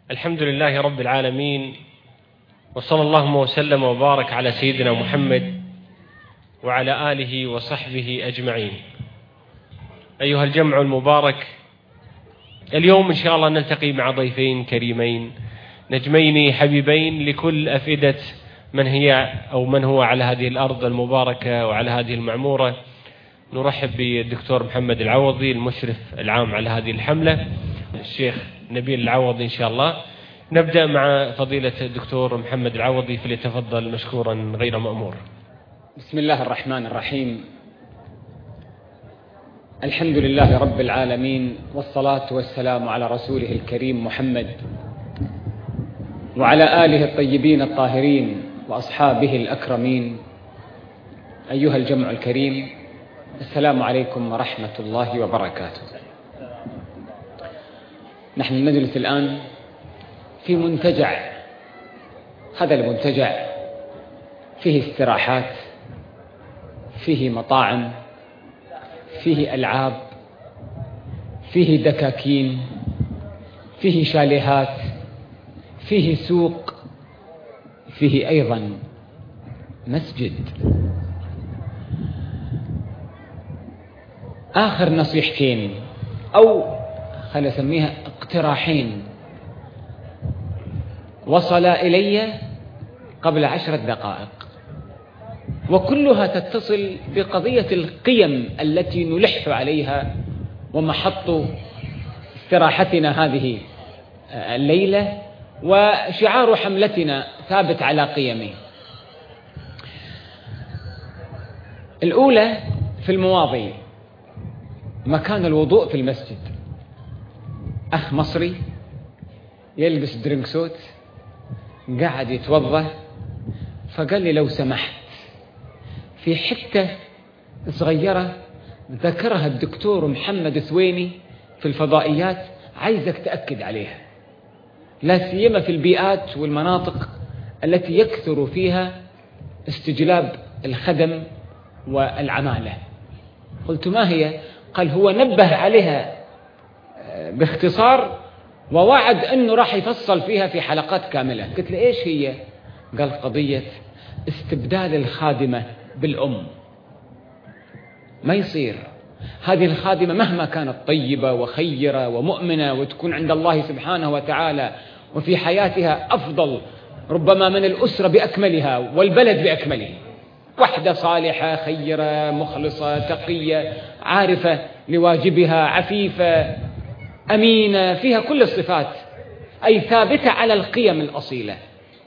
الحمد لله رب العالمين، وصلى اللهم وسلم وبارك على سيدنا محمد وعلى آله وصحبه أجمعين. أيها الجمع المبارك، اليوم إن شاء الله نلتقي مع ضيفين كريمين نجمين حبيبين لكل أفئدة من هو على هذه الأرض المباركة وعلى هذه المعمورة. نرحب بالدكتور محمد العوضي المشرف العام على هذه الحملة، الشيخ نبيل العوضي إن شاء الله. نبدأ مع فضيلة الدكتور محمد العوضي، فليتفضل مشكورا غير مأمور. بسم الله الرحمن الرحيم. الحمد لله رب العالمين، والصلاة والسلام على رسوله الكريم محمد وعلى آله الطيبين الطاهرين وأصحابه الأكرمين. أيها الجمع الكريم، السلام عليكم ورحمة الله وبركاته. نحن نجلس الآن في منتجع. هذا المنتجع فيه استراحات، فيه مطاعم، فيه ألعاب، فيه دكاكين، فيه شاليهات، فيه سوق، فيه أيضا مسجد. آخر نصيحتين أو خلينا نسميها اقتراحين وصل إلي قبل 10 دقائق، وكلها تتصل بقضية القيم التي نلح عليها ومحط استراحتنا هذه الليلة، وشعار حملتنا ثابت على قيمه. الأولى في المواضيع مكان الوضوء في المسجد. أخ مصري يلبس درينك سوت قاعد يتوضأ، فقال لي لو سمحت في حتة صغيرة ذكرها الدكتور محمد ثويني في الفضائيات، عايزك تأكد عليها، لا سيما في البيئات والمناطق التي يكثر فيها استجلاب الخدم والعمالة. قلت ما هي؟ قال هو نبه عليها باختصار ووعد أنه راح يفصل فيها في حلقات كاملة. قلت له إيش هي؟ قال قضية استبدال الخادمة بالأم. ما يصير هذه الخادمة مهما كانت طيبة وخيرة ومؤمنة وتكون عند الله سبحانه وتعالى وفي حياتها أفضل ربما من الأسرة بأكملها والبلد بأكمله، وحدة صالحة خيرة مخلصة تقية عارفة لواجبها عفيفة أمينة، فيها كل الصفات، أي ثابتة على القيم الأصيلة.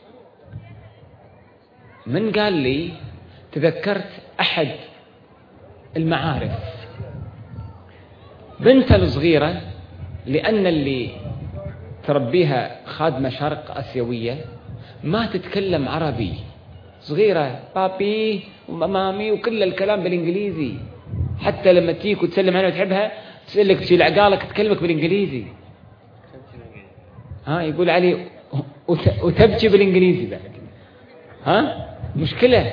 من قال لي؟ تذكرت أحد المعارف، بنتها الصغيرة، لأن اللي تربيها خادمة شرق آسيوية ما تتكلم عربي، صغيرة بابي ومامي وكل الكلام بالإنجليزي، حتى لما تيك وتسلم عليها وتحبها تسألك تشيل عقالك تكلمك بالإنجليزي. يقول علي وتبكي بالإنجليزي بعد. مشكلة.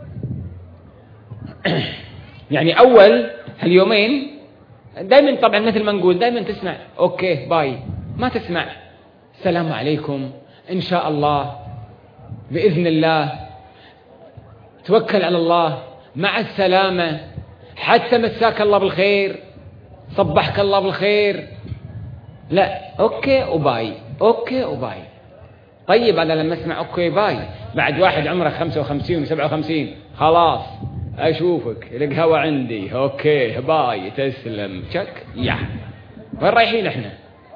يعني أول هاليومين دائما طبعا مثل ما نقول دائما تسمع أوكي باي، ما تسمع السلام عليكم إن شاء الله بإذن الله توكل على الله مع السلامة، حتى مساك الله بالخير صبحك الله بالخير. لا، أوكي وباي أوكي وباي. طيب أنا لما أسمع أوكي باي بعد واحد عمره 55 و57 خلاص أشوفك القهوة عندي أوكي باي تسلم شك يا وين رايحين إحنا؟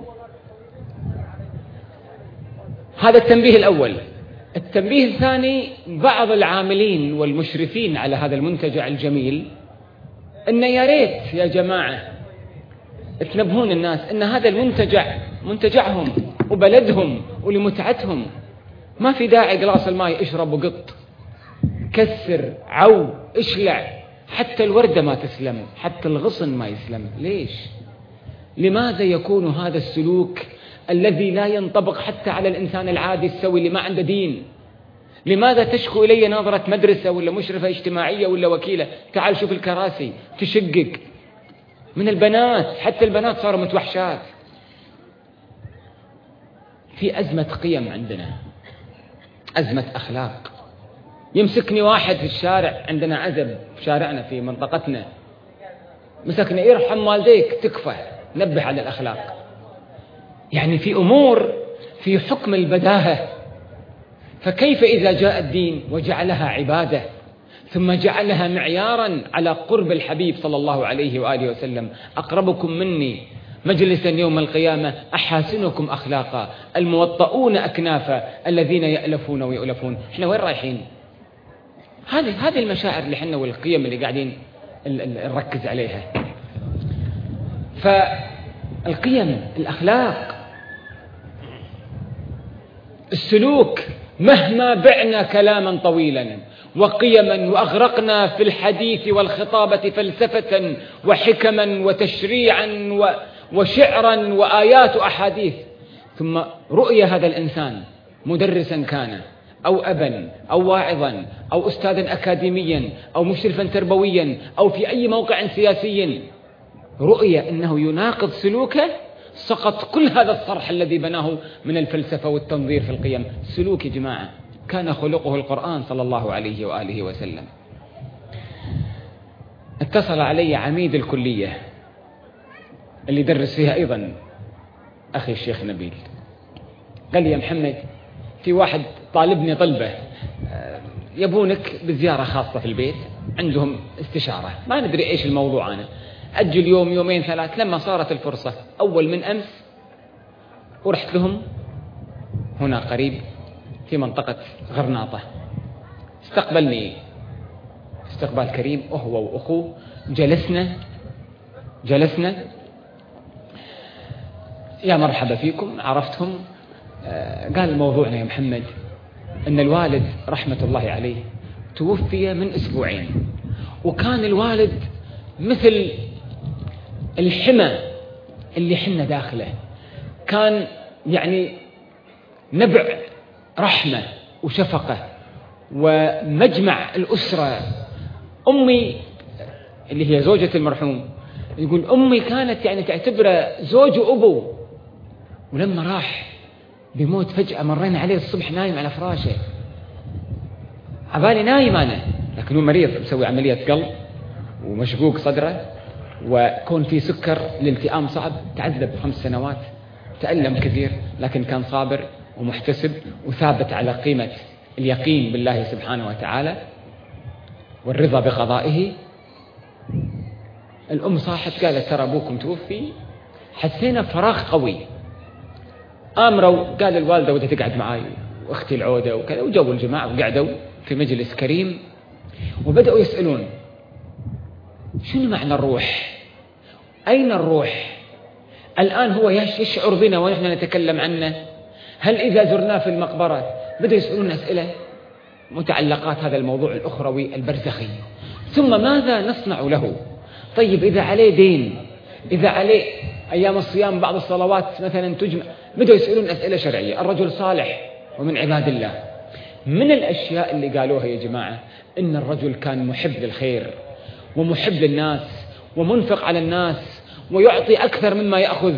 هذا التنبيه الأول. التنبيه الثاني، بعض العاملين والمشرفين على هذا المنتجع الجميل إن يا ريت يا جماعة تنبهون الناس إن هذا المنتجع منتجعهم وبلدهم ولمتعتهم، ما في داعي قلاص الماء اشرب وقط كسر عو اشلع، حتى الوردة ما تسلم، حتى الغصن ما يسلم. ليش؟ لماذا يكون هذا السلوك الذي لا ينطبق حتى على الإنسان العادي السوي اللي ما عنده دين؟ لماذا تشكو إلي ناظرة مدرسة ولا مشرفة اجتماعية ولا وكيلة؟ تعال شوف الكراسي تشقق من البنات، حتى البنات صاروا متوحشات. في أزمة قيم عندنا، أزمة أخلاق. يمسكني واحد في الشارع، عندنا عزب في شارعنا في منطقتنا، مسكني يرحم والديك تكفى، نبه على الأخلاق. يعني في أمور في حكم البداهة، فكيف إذا جاء الدين وجعلها عبادة ثم جعلها معيارا على قرب الحبيب صلى الله عليه وآله وسلم؟ أقربكم مني مجلسا يوم القيامة أحاسنكم أخلاقا، الموطؤون أكنافا، الذين يألفون ويؤلفون. إحنا وين رايحين؟ هذه المشاعر اللي حنا والقيم اللي قاعدين نركز عليها. فالقيم، الأخلاق، السلوك، مهما بعنا كلاما طويلا وقيما وأغرقنا في الحديث والخطابة فلسفة وحكما وتشريعا وشعرا وآيات وأحاديث، ثم رؤية هذا الإنسان مدرسا كان أو أبا أو واعظا أو أستاذا أكاديميا أو مشرفا تربويا أو في أي موقع سياسي، رؤية أنه يناقض سلوكه، سقط كل هذا الصرح الذي بناه من الفلسفة والتنظير في القيم. السلوك يا جماعة كان خلقه القرآن صلى الله عليه وآله وسلم. اتصل علي عميد الكلية اللي درس فيها أيضا أخي الشيخ نبيل، قال لي يا محمد في واحد طالبني طلبة يبونك بزيارة خاصة في البيت، عندهم استشارة، ما ندري إيش الموضوع. أنا أجل يوم يومين ثلاث، لما صارت الفرصة أول من أمس ورحت لهم هنا قريب في منطقة غرناطة. استقبلني استقبال كريم، هو وأخوه، جلسنا يا مرحبا فيكم، عرفتهم. قال موضوعنا يا محمد أن الوالد رحمة الله عليه توفي من أسبوعين، وكان الوالد مثل الحمى اللي حنا داخله، كان يعني نبع رحمة وشفقة ومجمع الأسرة. أمي اللي هي زوجة المرحوم يقول أمي كانت يعني تعتبره زوج وأبو، ولما راح بموت فجأة مرينا عليه الصبح نايم على فراشه، عبالي نايم أنا، لكن هو مريض مسوي عملية قلب ومشقوق صدره، وكون في سكر، الالتئام صعب، تعذب 5 سنوات، تألم كثير، لكن كان صابر ومحتسب وثابت على قيمة اليقين بالله سبحانه وتعالى والرضا بقضائه. الأم صاحت قالت ترى أبوكم توفي، حسينا بفراغ قوي. آمروا قال الوالدة ودها تقعد معاي وأختي العودة وكذا، وجو الجماعة وقعدوا في مجلس كريم وبدأوا يسألون شنو معنى الروح؟ أين الروح؟ الآن هو يشعر بنا ونحن نتكلم عنه. هل إذا زرناه في المقبرة؟ بدأوا يسألون أسئلة متعلقات هذا الموضوع الأخروي البرزخي. ثم ماذا نصنع له؟ طيب إذا عليه دين، إذا عليه أيام الصيام بعض الصلوات مثلا تجمع، بدأوا يسألون أسئلة شرعية. الرجل صالح ومن عباد الله. من الأشياء اللي قالوها يا جماعة إن الرجل كان محب للخير ومحب للناس ومنفق على الناس ويعطي أكثر مما يأخذ،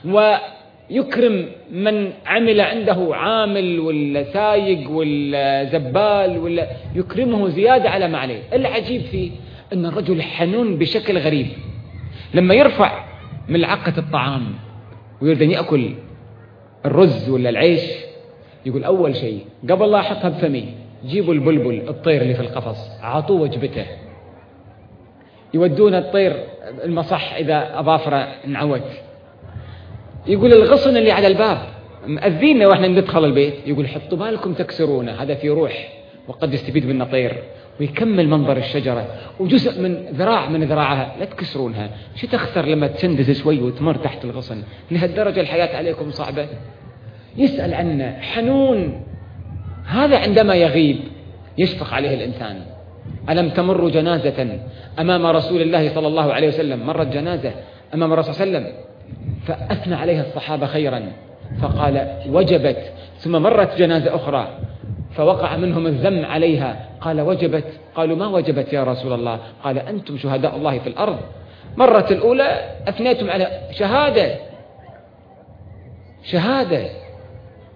ويكرم من عمل عنده، عامل ولا سايق ولا زبال، ولا يكرمه زيادة على ما عليه. العجيب فيه أن الرجل حنون بشكل غريب. لما يرفع ملعقة الطعام ويريد أن يأكل الرز ولا العيش، يقول أول شيء قبل لا أحطها بفمي جيبوا البلبل الطير اللي في القفص، عطوه وجبته. يودون الطير المصح إذا أظافره انعوت. يقول الغصن اللي على الباب مأذينا وإحنا ندخل البيت، يقول حطوا بالكم تكسرونه، هذا في روح وقد يستفيد منه طير. ويكمل منظر الشجرة وجزء من ذراع من ذراعها لا تكسرونها، شو تخسر لما تشندز شوي وتمر تحت الغصن؟ لهالدرجة الحياة عليكم صعبة. يسأل عنه، حنون. هذا عندما يغيب يشفق عليه الإنسان. ألم تمر جنازة أمام رسول الله صلى الله عليه وسلم، مرت جنازة أمام الرسول صلى الله عليه وسلم فأثنى عليها الصحابة خيرا فقال وجبت، ثم مرت جنازة أخرى فوقع منهم الذم عليها قال وجبت، قالوا ما وجبت يا رسول الله؟ قال أنتم شهداء الله في الأرض. مرت الأولى أثنيتم على شهادة،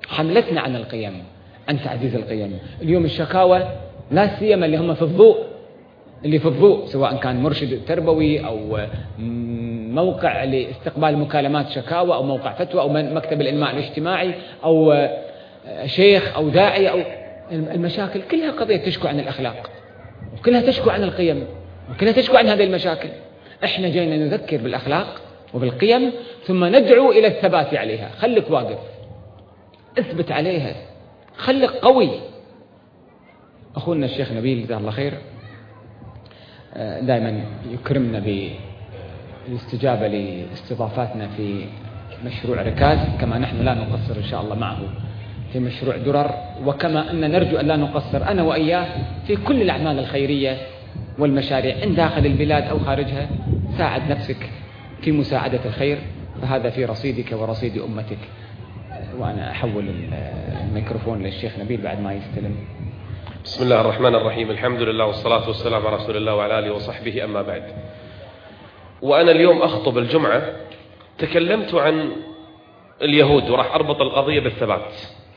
حملتنا عن القيم، عن تعزيز القيم. اليوم الشكاوى لا سيما اللي هم في الضوء، اللي في الضوء سواء كان مرشد تربوي أو موقع لاستقبال مكالمات شكاوى أو موقع فتوى أو مكتب الإنماء الاجتماعي أو شيخ أو داعية أو المشاكل كلها قضية تشكو عن الأخلاق، وكلها تشكو عن القيم، وكلها تشكو عن هذه المشاكل. احنا جينا نذكر بالأخلاق وبالقيم ثم ندعو إلى الثبات عليها. خليك واقف، اثبت عليها، خليك قوي. أخونا الشيخ نبيل جزاه الله خير دائما يكرمنا بالاستجابة لاستضافاتنا في مشروع ركاز، كما نحن لا نقصر إن شاء الله معه في مشروع درر، وكما أن نرجو أن لا نقصر أنا وإياه في كل الأعمال الخيرية والمشاريع إن داخل البلاد أو خارجها. ساعد نفسك في مساعدة الخير، فهذا في رصيدك ورصيد أمتك. وأنا أحول الميكروفون للشيخ نبيل بعد ما يستلم. بسم الله الرحمن الرحيم، الحمد لله والصلاة والسلام على رسول الله وعلى آله وصحبه، أما بعد. وأنا اليوم أخطب الجمعة تكلمت عن اليهود، وراح أربط القضية بالثبات.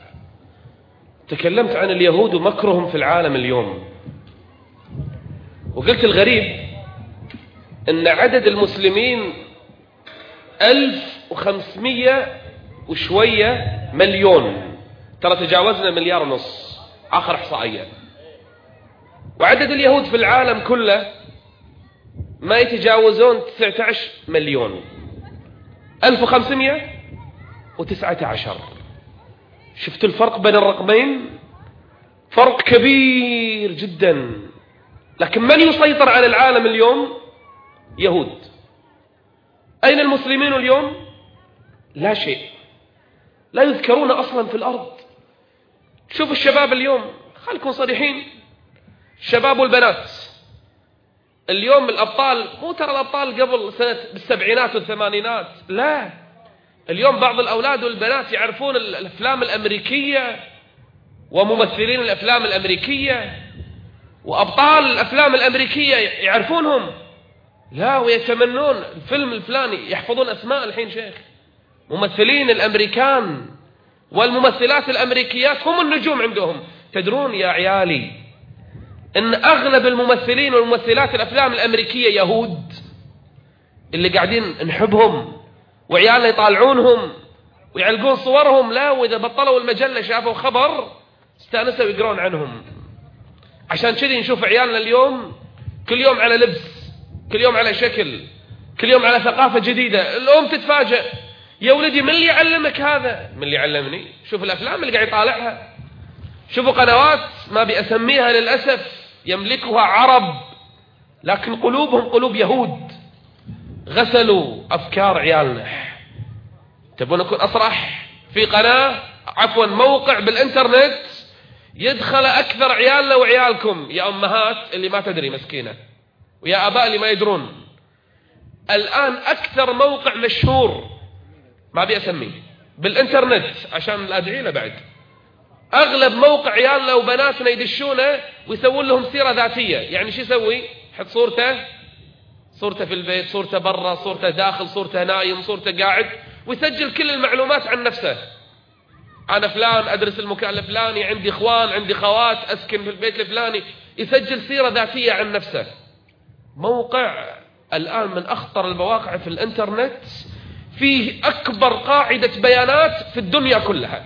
تكلمت عن اليهود ومكرهم في العالم اليوم، وقلت الغريب أن عدد المسلمين 1500 وشوية مليون، ترى تجاوزنا 1.5 مليار آخر إحصائية. وعدد اليهود في العالم كله ما يتجاوزون 19 مليون. 1519. شفتوا الفرق بين الرقمين؟ فرق كبير جدا. لكن من يسيطر على العالم اليوم؟ يهود. أين المسلمين اليوم؟ لا شيء، لا يذكرون أصلا في الأرض. شوف الشباب اليوم، خلكم صريحين، الشباب والبنات اليوم الأبطال، مو ترى الأبطال قبل سنة بالسبعينات والثمانينات، لا، اليوم بعض الأولاد والبنات يعرفون الأفلام الأمريكية وممثلين الأفلام الأمريكية وأبطال الأفلام الأمريكية يعرفونهم، لا، ويتمنون الفيلم الفلاني، يحفظون أسماء الحين شيخ. ممثلين الأمريكان والممثلات الأمريكيات هم النجوم عندهم. تدرون يا عيالي إن أغلب الممثلين والممثلات الأفلام الأمريكية يهود اللي قاعدين نحبهم، وعيالنا يطالعونهم ويعلقون صورهم، لا، وإذا بطلوا المجلة شافوا خبر استانسوا ويقرون عنهم. عشان كذي نشوف عيالنا اليوم كل يوم على لبس، كل يوم على شكل، كل يوم على ثقافة جديدة. الأم تتفاجأ، يا ولدي من اللي يعلمك هذا؟ من اللي علمني؟ شوف الأفلام اللي قاعد يطالعها، شوفوا قنوات ما بأسميها للأسف يملكها عرب لكن قلوبهم قلوب يهود. غسلوا أفكار عيالنا. تبون أكون أصرح؟ في قناة موقع بالإنترنت يدخل أكثر عيالنا وعيالكم يا أمهات اللي ما تدري مسكينة، ويا آباء اللي ما يدرون. الآن أكثر موقع مشهور ما بيسميه بالإنترنت عشان الأدعي له بعد، أغلب موقع عيالنا وبناتنا يدشونه ويسوون لهم سيرة ذاتية. يعني شو يسوي؟ يحط صورته في البيت، صورته برا، صورته داخل، صورته نايم، صورته قاعد، ويسجل كل المعلومات عن نفسه. أنا فلان، أدرس المكان الفلاني، عندي إخوان، عندي خوات، أسكن في البيت الفلاني. يسجل سيرة ذاتية عن نفسه. موقع الآن من أخطر المواقع في الإنترنت، فيه أكبر قاعدة بيانات في الدنيا كلها.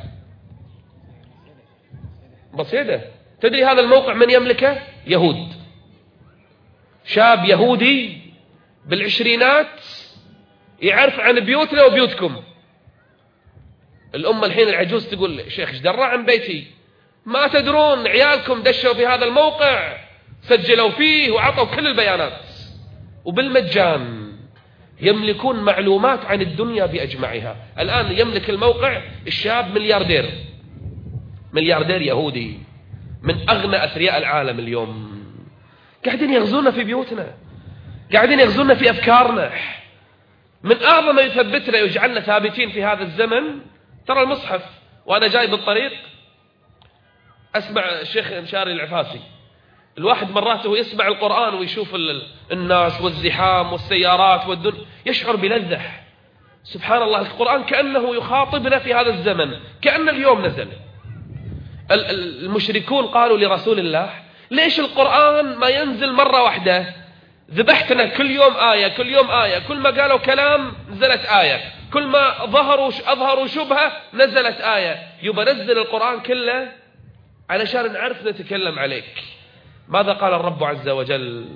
بسيطة. تدري هذا الموقع من يملكه؟ يهود. شاب يهودي بالعشرينات يعرف عن بيوتنا وبيوتكم. الأمة الحين العجوز تقول شيخ ايش درى عن بيتي؟ ما تدرون عيالكم دشوا في هذا الموقع، سجلوا فيه وعطوا كل البيانات وبالمجان. يملكون معلومات عن الدنيا بأجمعها. الآن يملك الموقع الشاب ملياردير يهودي من أغنى أثرياء العالم اليوم. قاعدين يغزونا في بيوتنا، قاعدين يغزونا في أفكارنا. من أعظم ما يثبتنا ويجعلنا ثابتين في هذا الزمن ترى المصحف. وأنا جاي بالطريق أسمع الشيخ مشاري العفاسي. الواحد مرات وهو يسمع القرآن ويشوف الناس والزحام والسيارات والدنيا يشعر بلذة. سبحان الله، القرآن كأنه يخاطبنا في هذا الزمن، كأن اليوم نزل. المشركون قالوا لرسول الله: ليش القرآن ما ينزل مرة واحدة؟ ذبحتنا كل يوم آية، كل يوم آية، كل ما قالوا كلام نزلت آية، كل ما أظهروا شبهة نزلت آية. يبقى نزل القرآن كله علشان نعرف نتكلم عليك. ماذا قال الرب عز وجل؟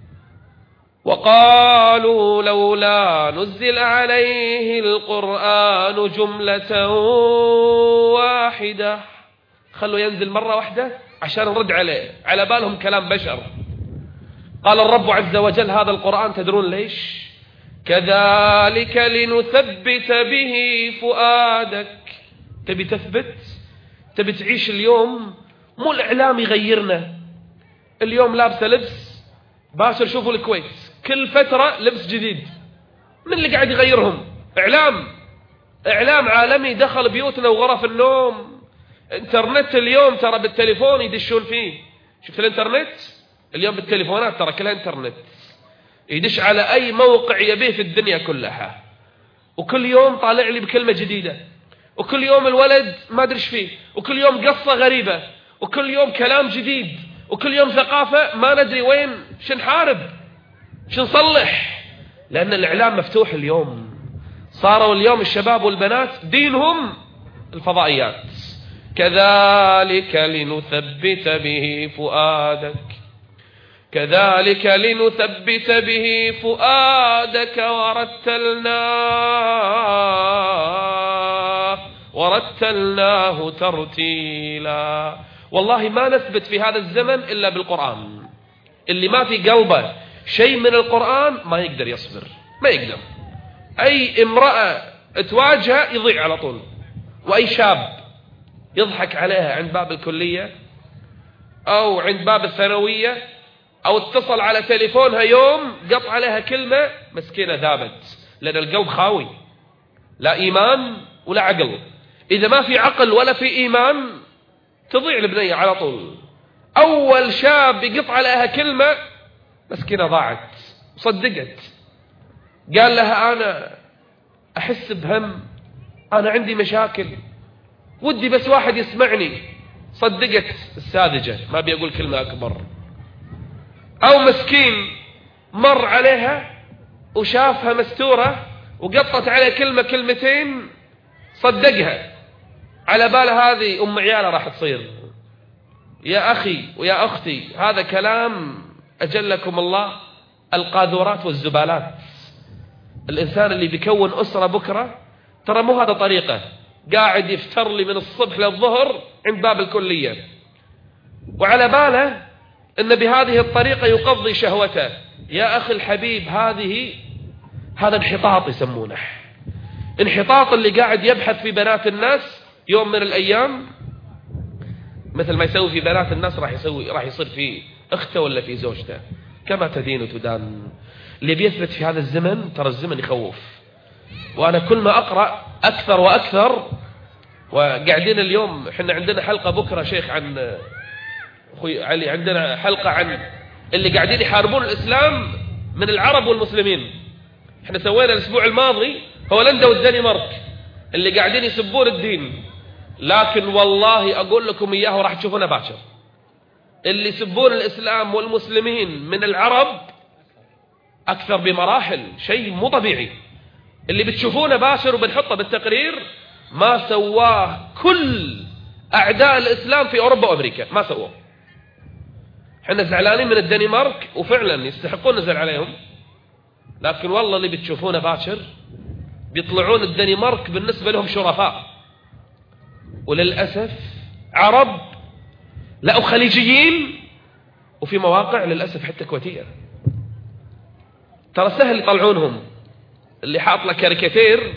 وقالوا لولا نزل عليه القرآن جملة واحدة. خلوا ينزل مرة واحدة عشان نرد عليه، على بالهم كلام بشر. قال الرب عز وجل: هذا القرآن تدرون ليش؟ كذلك لنثبت به فؤادك. تبي تثبت؟ تبي تعيش اليوم؟ مو الإعلام يغيرنا. اليوم لابسه لبس، باشر شوفوا الكويت كل فترة لبس جديد. من اللي قاعد يغيرهم؟ إعلام عالمي دخل بيوتنا وغرف النوم. انترنت اليوم ترى بالتليفون يدشون فيه. شفت الانترنت؟ اليوم بالتليفونات ترى كلها انترنت، يدش على أي موقع يبيه في الدنيا كلها. وكل يوم طالع لي بكلمة جديدة، وكل يوم الولد ما أدري ايش فيه، وكل يوم قصة غريبة، وكل يوم كلام جديد، وكل يوم ثقافة ما ندري وين شنحارب شنصلح. لأن الإعلام مفتوح اليوم. صاروا اليوم الشباب والبنات دينهم الفضائيات. كذلك لنثبت به فؤادك، كذلك لنثبت به فؤادك ورتلناه ترتيلا. والله ما نثبت في هذا الزمن إلا بالقرآن. اللي ما في قلبه شيء من القرآن ما يقدر يصبر، ما يقدر. أي امرأة تواجهه يضيع على طول، وأي شاب يضحك عليها عند باب الكلية أو عند باب الثانوية أو اتصل على تليفونها يوم قط عليها كلمة، مسكينة ذابت، لأن القلب خاوي، لا إيمان ولا عقل. إذا ما في عقل ولا في إيمان تضيع البنية على طول. أول شاب يقط عليها كلمة مسكينة ضاعت، صدقت. قال لها: أنا أحس بهم، أنا عندي مشاكل، ودي بس واحد يسمعني. صدقت الساذجة، ما بيقول كلمة أكبر. أو مسكين مر عليها وشافها مستورة وقطت عليها كلمة كلمتين، صدقها، على باله هذه أم عيالة راح تصير. يا أخي ويا أختي، هذا كلام أجلكم الله القاذورات والزبالات. الإنسان اللي بيكون أسرة بكرة ترى مو هذا طريقة، قاعد يفتر لي من الصبح للظهر عند باب الكلية، وعلى باله أن بهذه الطريقة يقضي شهوته. يا أخي الحبيب، هذا انحطاط يسمونه. انحطاط اللي قاعد يبحث في بنات الناس يوم من الأيام مثل ما يسوي في بنات الناس راح يصير في أخته ولا في زوجته. كما تدين تدان. اللي بيثبت في هذا الزمن، ترى الزمن يخوف. وأنا كل ما أقرأ أكثر وأكثر. وقاعدين اليوم احنا عندنا حلقة بكرة شيخ عن أخوي علي، عندنا حلقة عن اللي قاعدين يحاربون الإسلام من العرب والمسلمين. احنا سوينا الأسبوع الماضي هولندا والدنمارك اللي قاعدين يسبون الدين، لكن والله أقول لكم إياه وراح تشوفونه باكر. اللي يسبون الإسلام والمسلمين من العرب أكثر بمراحل، شيء مو طبيعي. اللي بتشوفونه باكر وبنحطه بالتقرير ما سواه كل أعداء الإسلام في أوروبا وأمريكا، ما سواه. احنا زعلانين من الدنمارك وفعلا يستحقون نزل عليهم، لكن والله اللي بتشوفونه باكر بيطلعون الدنمارك بالنسبة لهم شرفاء، وللأسف عرب لا وخليجيين، وفي مواقع للأسف حتى كويتية. ترى سهل يطلعونهم. اللي حاط له كاريكاتير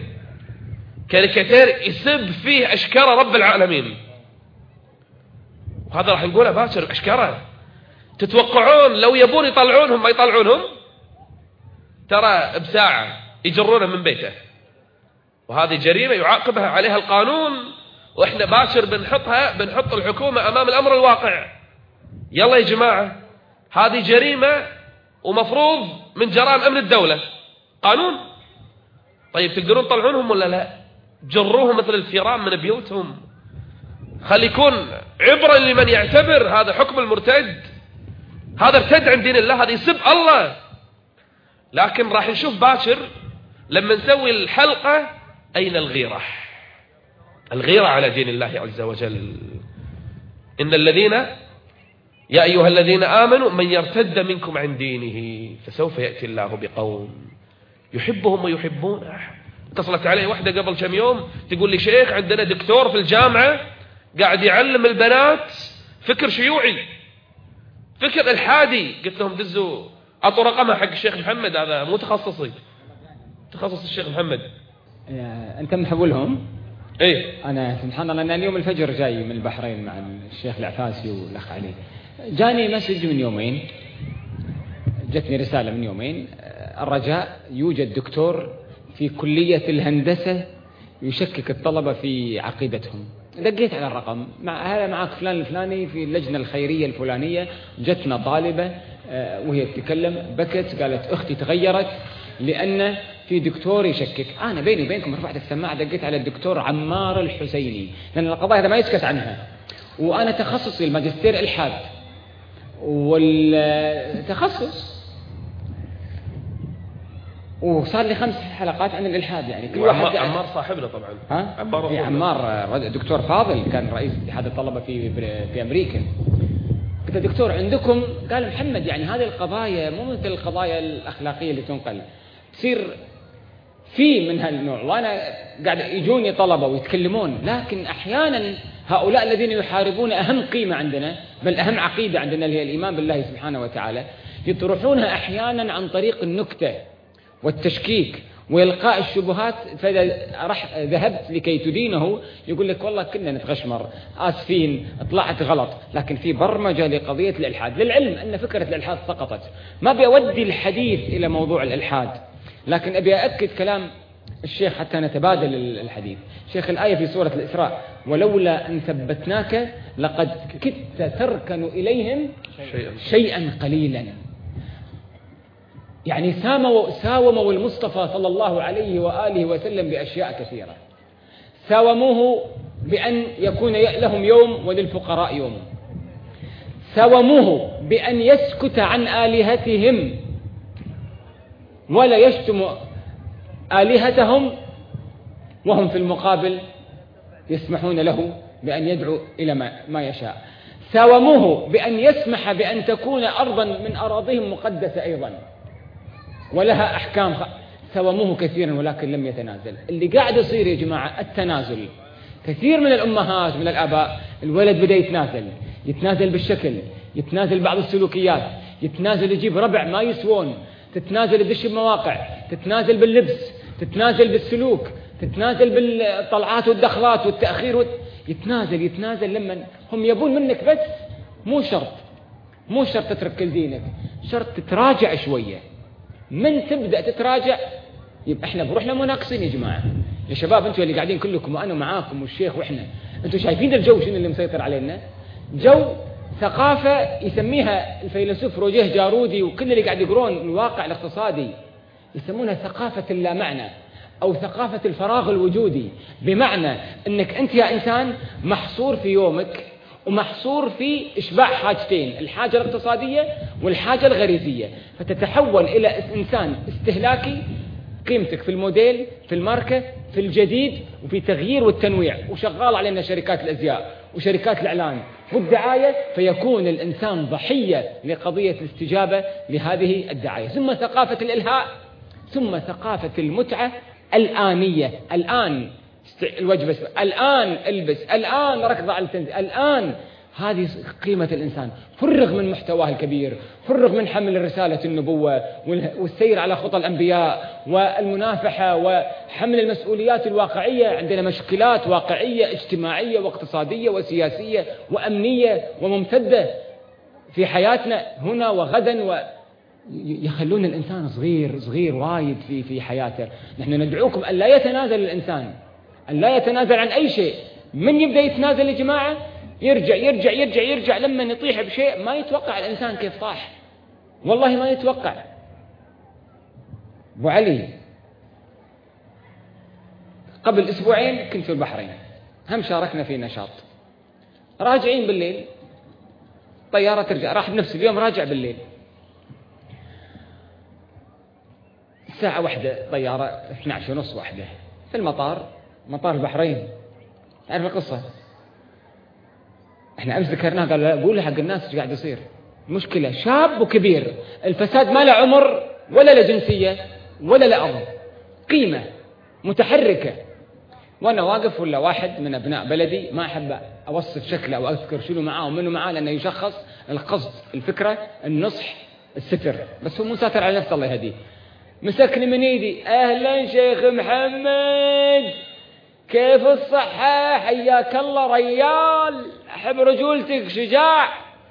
يسب فيه أشكره رب العالمين، وهذا راح نقوله باكر أشكره. تتوقعون لو يبون يطلعونهم ما يطلعونهم؟ ترى بساعة يجرونه من بيته، وهذه جريمة يعاقبها عليها القانون. وإحنا باكر بنحط الحكومة أمام الأمر الواقع. يلا يا جماعة، هذه جريمة ومفروض من جرائم أمن الدولة، قانون. طيب تقدرون تطلعونهم ولا لا؟ جروهم مثل الفيران من بيوتهم. خلي يكون عبرة لمن يعتبر هذا حكم المرتد، هذا ارتد عن دين الله، هذا يسب الله. لكن راح نشوف باكر لما نسوي الحلقة أين الغيرة، الغيرة على دين الله عز وجل. إن الذين يا أيها الذين آمنوا من يرتد منكم عن دينه فسوف يأتي الله بقوم يحبهم ويحبونه. اتصلت علي واحدة قبل كم يوم تقول لي شيخ عندنا دكتور في الجامعة قاعد يعلم البنات فكر شيوعي، فكر الحادي. قلت لهم دزوا أعطوا رقمها حق الشيخ محمد، هذا مو تخصصي، تخصص الشيخ محمد. أنت محولهم؟ إيه أنا سبحان الله أنا اليوم الفجر جاي من البحرين مع الشيخ العفاسي والأخ علي. جاني مسج من يومين، جتني رسالة من يومين، الرجاء يوجد دكتور في كلية الهندسة يشكك الطلبة في عقيدتهم. دقيت على الرقم، هذا معك فلان الفلاني في اللجنة الخيرية الفلانية. جتنا طالبة وهي تتكلم بكت، قالت أختي تغيرت لأن في دكتور يشكك. أنا بيني وبينكم رفعت السماعة دقيت على الدكتور عمار الحسيني، لأن القضايا هذا ما يسكت عنها، وأنا تخصصي الماجستير إلحاد والتخصص، وصار لي 5 حلقات عن الإلحاد. يعني كل واحد عمار صاحبنا طبعا. عمار دكتور فاضل كان رئيس اتحاد الطلبة في أمريكا. قلت دكتور عندكم، قال محمد يعني هذه القضايا مو مثل القضايا الأخلاقية اللي تنقل، تصير في من هالنوع. وأنا قاعد يجوني طلبة ويتكلمون، لكن أحيانا هؤلاء الذين يحاربون أهم قيمة عندنا بل أهم عقيدة عندنا اللي هي الإيمان بالله سبحانه وتعالى، يطرحونها أحيانا عن طريق النكتة والتشكيك وإلقاء الشبهات. فإذا ذهبت لكي تدينه يقول لك والله كنا نتغشمر، آسفين، طلعت غلط. لكن في برمجة لقضية الإلحاد، للعلم أن فكرة الإلحاد سقطت. ما بيودي الحديث إلى موضوع الإلحاد، لكن أبي أأكد كلام الشيخ حتى نتبادل الحديث. شيخ الآية في سورة الإسراء ولولا أن ثبتناك لقد كدت تركن إليهم شيئا قليلا. يعني ساوموا المصطفى صلى الله عليه وآله وسلم بأشياء كثيرة. ساوموه بأن يكون لهم يوم وللفقراء يوم، ساوموه بأن يسكت عن آلهتهم ولا يشتم آلهتهم، وهم في المقابل يسمحون له بأن يدعو إلى ما يشاء. ساوموه بأن يسمح بأن تكون أرضا من أراضيهم مقدسة أيضا ولها أحكام. ساوموه كثيرا ولكن لم يتنازل. اللي قاعد يصير يا جماعة التنازل. كثير من الأمهات من الآباء الولد بدأ يتنازل بالشكل، يتنازل بعض السلوكيات، يتنازل يجيب ربع ما يسوون، تتنازل يدش بمواقع، تتنازل باللبس، تتنازل بالسلوك، تتنازل بالطلعات والدخلات والتأخير يتنازل لما هم يبون منك. بس مو شرط تترك كل دينك، شرط تتراجع شوية. من تبدأ تتراجع يبقى احنا بروحنا مناقصين يا جماعة. يا شباب انتوا اللي قاعدين كلكم وانا معاكم والشيخ واحنا، انتوا شايفين الجو شنو اللي مسيطر علينا؟ جو ثقافة يسميها الفيلسوف روجيه جارودي وكل اللي قاعد يقرون الواقع الاقتصادي يسمونها ثقافة اللامعنى أو ثقافة الفراغ الوجودي. بمعنى أنك أنت يا إنسان محصور في يومك ومحصور في إشباع حاجتين، الحاجة الاقتصادية والحاجة الغريزية، فتتحول إلى إنسان استهلاكي. قيمتك في الموديل، في الماركة، في الجديد، وفي تغيير والتنويع، وشغال علينا شركات الأزياء وشركات الإعلان والدعاية، فيكون الإنسان ضحية لقضية الاستجابة لهذه الدعاية. ثم ثقافة الإلهاء، ثم ثقافة المتعة الآنية. الآن الوجبة، الآن البس، الآن ركض على التنزيل، الآن. هذه قيمة الإنسان. فرغ من محتواه الكبير، فرغ من حمل رسالة النبوة والسير على خطى الأنبياء والمنافحة وحمل المسؤوليات الواقعية. عندنا مشكلات واقعية اجتماعية واقتصادية وسياسية وأمنية وممتدة في حياتنا هنا وغدا، يخلون الإنسان صغير وايد في حياته. نحن ندعوكم أن لا يتنازل الإنسان، أن لا يتنازل عن أي شيء. من يبدأ يتنازل يا جماعة يرجع لما يطيح بشيء ما يتوقع الإنسان كيف طاح، والله ما يتوقع. أبو علي قبل أسبوعين كنت في البحرين، هم شاركنا في نشاط، راجعين بالليل طيارة ترجع، راح بنفس اليوم راجع بالليل الساعة 1 طيارة 12:30 1 في المطار، مطار البحرين. تعرف القصة؟ احنا أمس ذكرناها، قال قول حق الناس ايش قاعد يصير. مشكلة شاب وكبير، الفساد ما له عمر ولا له جنسية ولا له أرض، قيمة متحركة. وأنا واقف ولا واحد من أبناء بلدي، ما أحب أوصف شكله أو أذكر شنو معاه ومنه معاه لأنه يشخص القصد، الفكرة، النصح، الستر، بس هو مساتر على نفسه الله يهديه. مسكني من ايدي، اهلا شيخ محمد، كيف الصحة؟ حياك الله ريال، احب رجولتك، شجاع.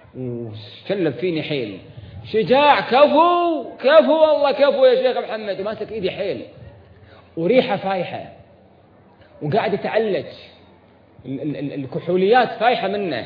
شلب فيني حيل، شجاع، كفو كفو والله كفو يا شيخ محمد. وماسك ايدي حيل وريحة فايحة وقاعد يتعلج، الكحوليات فايحة منه.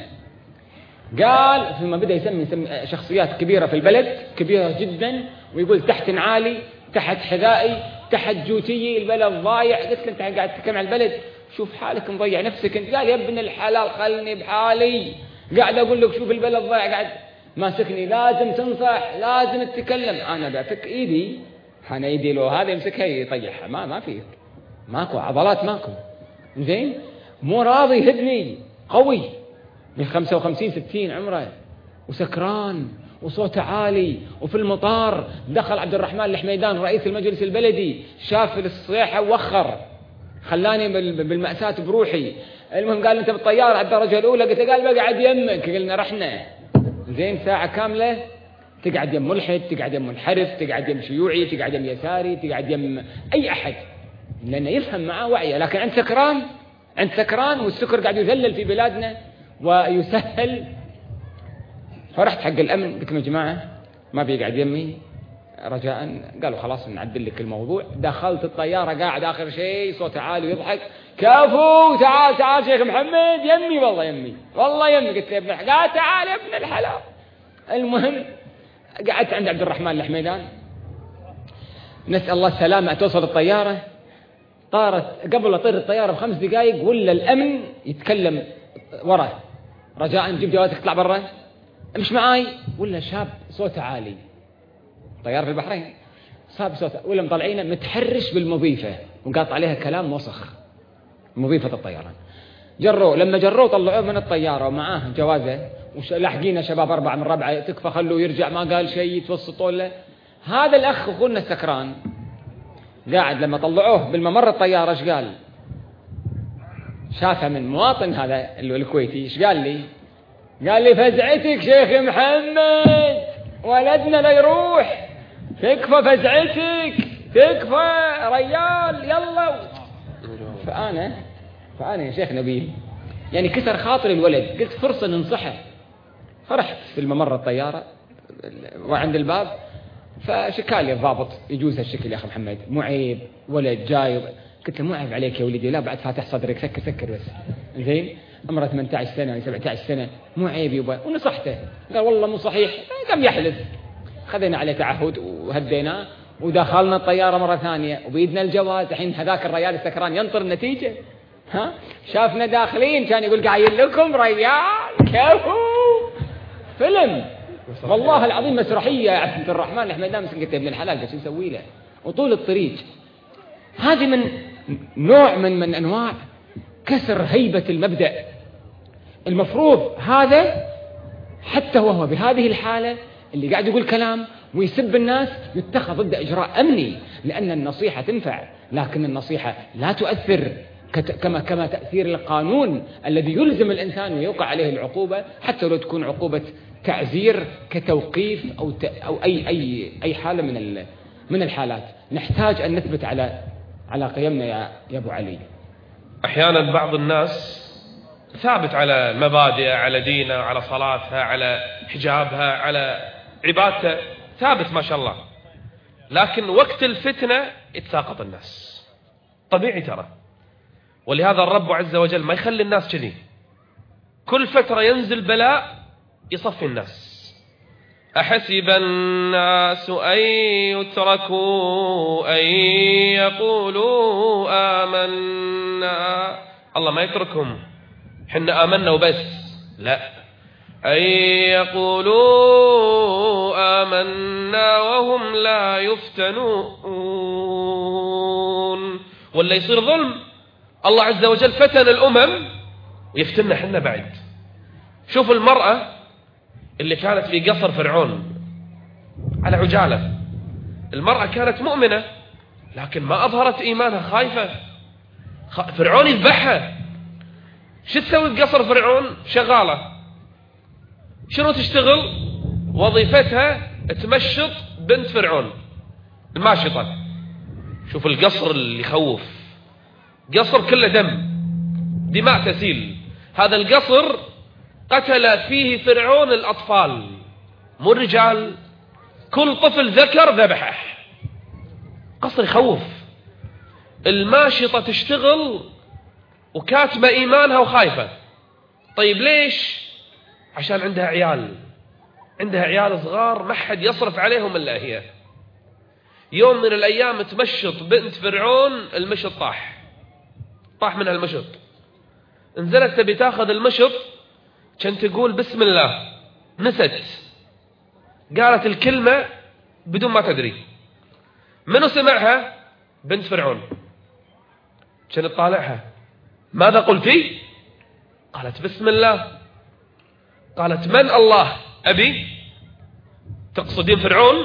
قال ثم بدأ يسمي شخصيات كبيرة في البلد، كبيرة جدا، ويقول تحت عالي، تحت حذائي، تحت جوتي، البلد ضايع. قلت له انت قاعد تتكلم عن البلد، شوف حالك مضيع نفسك انت. قال يا ابن الحلال خلني بحالي، قاعد اقول لك شوف البلد ضايع، قاعد ماسكني لازم تنصح، لازم تتكلم. انا بفك ايدي، انا ايدي لو هذا يمسكها يطيحها، ما في، ماكو عضلات، ماكو زين، مو راضي يهدني، قوي من 55 60 عمره وسكران وصوته عالي. وفي المطار دخل عبد الرحمن الحميدان رئيس المجلس البلدي، شاف الصيحة ووخر، خلاني بالمأساة بروحي. المهم قال انت بالطيارة على الدرجة الأولى، قلت قال بقعد يمك. قلنا رحنا زين ساعة كاملة تقعد يم ملحد، تقعد يم منحرف، تقعد يم شيوعي، تقعد يم يساري، تقعد يم أي أحد، لأنه يفهم معاه وعيه. لكن عند سكران، والسكر قاعد يذلل في بلادنا ويسهل. فرحت حق الأمن قلت لهم يا جماعة ما بيقعد يمي رجاء. قالوا خلاص نعدل لك الموضوع. دخلت الطيارة قاعد آخر شيء صوت عالي ويضحك، كفو تعال شيخ محمد، يمي والله يمي والله يمي. قلت له يا ابن الحلال تعال يا ابن الحلال. المهم قعدت عند عبد الرحمن الحميدان، نسأل الله السلامة. توصل الطيارة، طارت قبل لا تطير الطيارة ب5 دقائق ولا الأمن يتكلم وراه، رجاء نجيب جوازك اطلع برا امش معاي. ولا شاب صوته عالي، طيار في البحرين، صاب صوته، ولا مطلعينه متحرش بالمضيفة وقاطع عليها كلام وسخ، مضيفة الطيارة. لما جروه طلعوه من الطيارة ومعاه جوازه، ولاحقينه شباب 4 من ربعه، تكفى خلوه يرجع، ما قال شيء، يتوسطوا له. هذا الأخ أخونا السكران قاعد لما طلعوه بالممر الطيارة ايش قال؟ شافه من مواطن هذا الكويتي، ايش قال لي؟ قال لي فزعتك شيخ محمد، ولدنا لا يروح، تكفى فزعتك، تكفى ريال يلا. فأنا يا شيخ نبيل يعني كسر خاطر الولد، قلت فرصة ننصحه. فرحت في الممر الطيارة وعند الباب، فشكالي الضابط يجوز هالشكل يا أخي محمد، مو عيب، ولد جاي. قلت له مو عيب عليك يا ولدي، لا بعد فاتح صدرك، سكر بس زين، عمره 18 سنة 17 سنة، مو عيب يبا. ونصحته، قال والله مو صحيح، قام يحلف. خذينا عليه تعهد وهديناه ودخلنا الطيارة مرة ثانية وبيدنا الجواز. الحين هذاك الريال السكران ينطر النتيجة، شافنا داخلين كان يقول قايل لكم ريال كفو. فيلم والله العظيم، مسرحية يا عبد الرحمن الحميدان. قلت ابن الحلال قلت شو نسوي له؟ وطول الطريق هذه من نوع من أنواع كسر هيبة المبدأ. المفروض هذا حتى وهو بهذه الحالة اللي قاعد يقول كلام ويسب الناس يتخذ ضد إجراء أمني، لأن النصيحة تنفع، لكن النصيحة لا تؤثر كما تأثير القانون الذي يلزم الإنسان ويوقع عليه العقوبة، حتى لو تكون عقوبة تعزير كتوقيف أو أي حالة من الحالات. نحتاج أن نثبت على قيمنا يا أبو علي. أحيانا بعض الناس ثابت على مبادئ، على دينه، على صلاتها، على حجابها، على عبادته، ثابت ما شاء الله، لكن وقت الفتنة يتساقط الناس، طبيعي ترى. ولهذا الرب عز وجل ما يخلي الناس كذي، كل فترة ينزل بلاء يصفي الناس. أحسب الناس أن يتركوا أن يقولوا آمنا. الله ما يتركهم حنا آمنا وبس، لا، أن يقولوا آمنا وهم لا يفتنون. ولا يصير ظلم. الله عز وجل فتن الأمم ويفتننا حنا بعد. شوف المرأة اللي كانت في قصر فرعون على عجالة، المرأة كانت مؤمنة لكن ما أظهرت إيمانها، خايفة فرعون يذبحها. شو تسوي بقصر فرعون؟ شغالة. شنو تشتغل؟ وظيفتها تمشط بنت فرعون الماشطة. شوف القصر اللي يخوف، قصر كله دماء تسيل. هذا القصر قتل فيه فرعون الأطفال مو الرجال، كل طفل ذكر ذبحه. قصر يخوف. الماشطة تشتغل وكاتمة إيمانها وخايفة. طيب ليش؟ عشان عندها عيال صغار ما حد يصرف عليهم إلا هي. يوم من الأيام تمشط بنت فرعون، المشط طاح منها المشط. نزلت تبي تاخذ المشط، كانت تقول بسم الله، نست، قالت الكلمة بدون ما تدري. منو سمعها؟ بنت فرعون. كانت طالعها، ماذا قلتي؟ قالت بسم الله. قالت من الله؟ أبي. تقصدين فرعون؟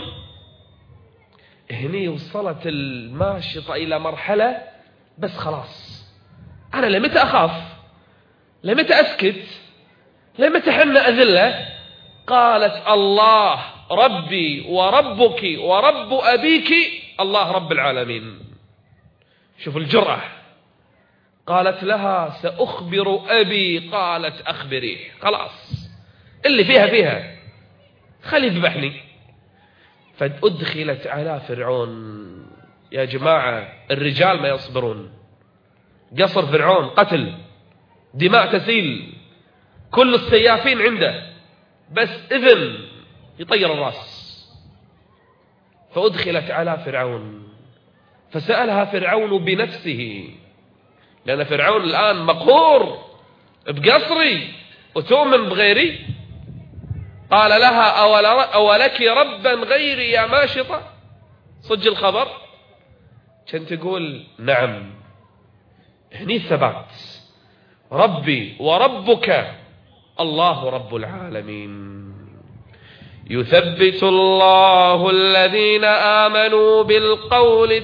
هني وصلت الماشطة إلى مرحلة بس خلاص، أنا لمتى أخاف؟ لمتى أسكت؟ لمتى حنا أذلة؟ قالت الله ربي وربك ورب أبيك الله رب العالمين. شوف الجرأة. قالت لها سأخبر أبي. قالت أخبريه. خلاص اللي فيها خلي يذبحني. فأدخلت على فرعون. يا جماعة الرجال ما يصبرون. قصر فرعون قتل، دماء تسيل، كل السيافين عنده، بس إذن يطير الرأس. فأدخلت على فرعون فسألها فرعون بنفسه، لأن فرعون الآن مقهور بقصري وتؤمن بغيري. قال لها أولك ربا غيري يا ماشطة؟ صج الخبر. كنت تقول نعم. هني الثبات. ربي وربك الله رب العالمين. يثبت الله الذين آمنوا بالقول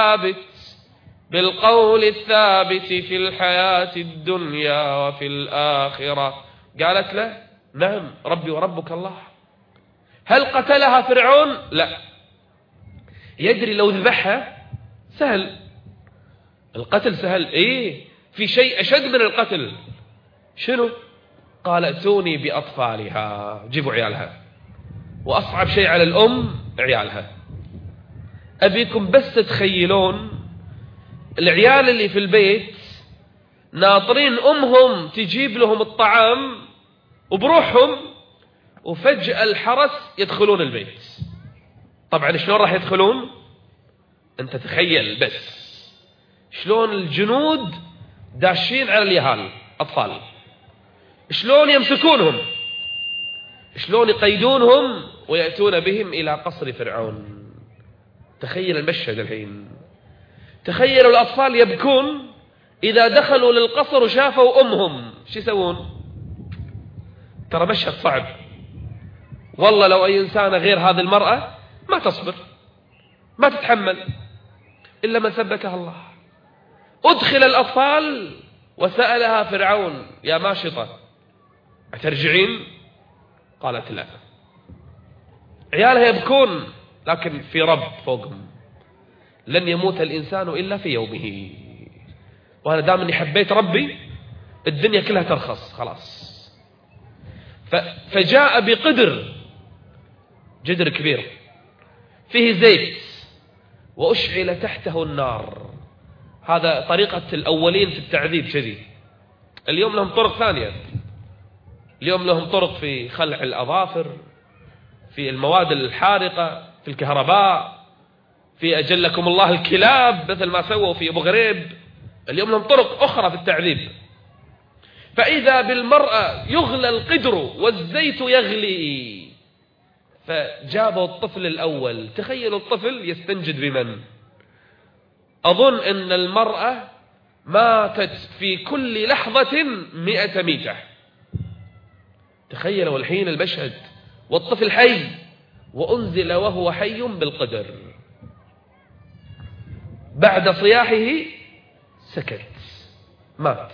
الثابت في الحياة الدنيا وفي الآخرة. قالت له نعم ربي وربك الله. هل قتلها فرعون؟ لا. يدري لو ذبحها سهل، القتل سهل. في شيء أشد من القتل. شنو؟ قال ائتوني بأطفالها، جيبوا عيالها. وأصعب شيء على الأم عيالها. أبيكم بس تتخيلون العيال اللي في البيت ناطرين أمهم تجيب لهم الطعام وبروحهم، وفجأة الحرس يدخلون البيت. طبعا شلون راح يدخلون؟ أنت تخيل بس شلون الجنود داشين على اليهال أطفال، شلون يمسكونهم، شلون يقيدونهم ويأتون بهم إلى قصر فرعون. تخيل المشهد الحين. تخيلوا الأطفال يبكون إذا دخلوا للقصر وشافوا أمهم، شو يسوون؟ ترى مشهد صعب والله. لو أي إنسان غير هذه المرأة ما تصبر، ما تتحمل، إلا من ثبتها الله. أدخل الأطفال وسألها فرعون يا ماشطة أترجعين؟ قالت لا. عيالها يبكون لكن في رب فوقهم. لن يموت الإنسان إلا في يومه. وأنا دام أني حبيت ربي الدنيا كلها ترخص خلاص. فجاء بقدر، جدر كبير فيه زيت وأشعل تحته النار. هذا طريقة الأولين في التعذيب كذي. اليوم لهم طرق ثانية. اليوم لهم طرق في خلع الأظافر، في المواد الحارقة، في الكهرباء، في أجلكم الله الكلاب مثل ما سووا في أبو غريب. اليوم لهم طرق أخرى في التعذيب. فإذا بالمرأة يغلى القدر والزيت يغلي، فجابوا الطفل الأول. تخيلوا الطفل يستنجد بمن؟ أظن أن المرأة ماتت في كل لحظة 100 ميتة. تخيلوا الحين المشهد، والطفل حي، وأنزل وهو حي بالقدر. بعد صياحه سكت، مات.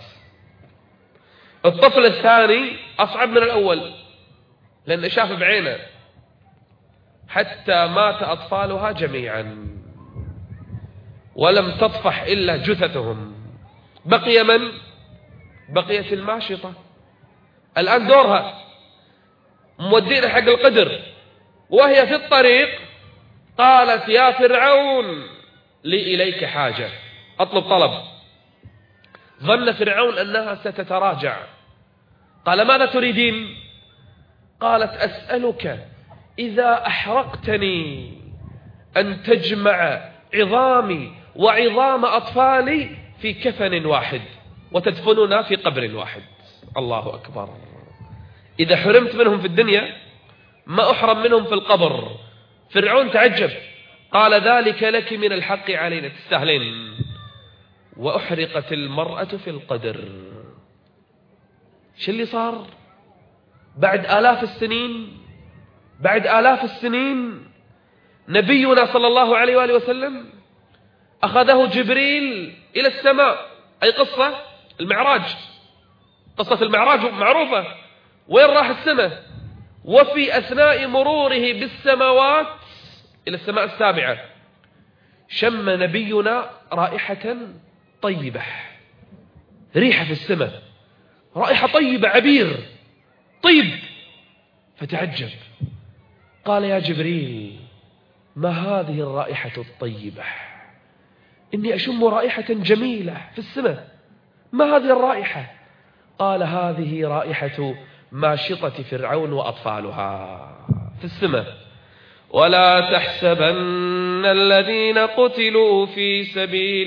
الطفل الثاني أصعب من الأول لأنه شاف بعينه، حتى مات أطفالها جميعا ولم تطفح إلا جثثهم. بقي من؟ بقيت الماشطة. الآن دورها، مودينا حق القدر، وهي في الطريق قالت يا فرعون لي إليك حاجة، أطلب طلب. ظن فرعون أنها ستتراجع، قال ماذا تريدين؟ قالت أسألك إذا أحرقتني أن تجمع عظامي وعظام أطفالي في كفن واحد وتدفننا في قبر واحد. الله أكبر. إذا حرمت منهم في الدنيا ما أحرم منهم في القبر. فرعون تعجب، قال ذلك لك من الحق علينا، تستاهلين. وأحرقت المرأة في القدر. شو اللي صار؟ بعد آلاف السنين، بعد آلاف السنين نبينا صلى الله عليه وآله وسلم أخذه جبريل إلى السماء. أي قصة المعراج، قصة المعراج معروفة. وين راح السماء؟ وفي أثناء مروره بالسماوات إلى السماء السابعة شم نبينا رائحة طيبة، ريحة في السماء، رائحة طيبة عبير طيب. فتعجب، قال يا جبريل ما هذه الرائحة الطيبة؟ إني أشم رائحة جميلة في السماء، ما هذه الرائحة؟ قال هذه رائحة ماشطة فرعون وأطفالها في السماء. ولا تحسبن الذين قتلوا في سبيل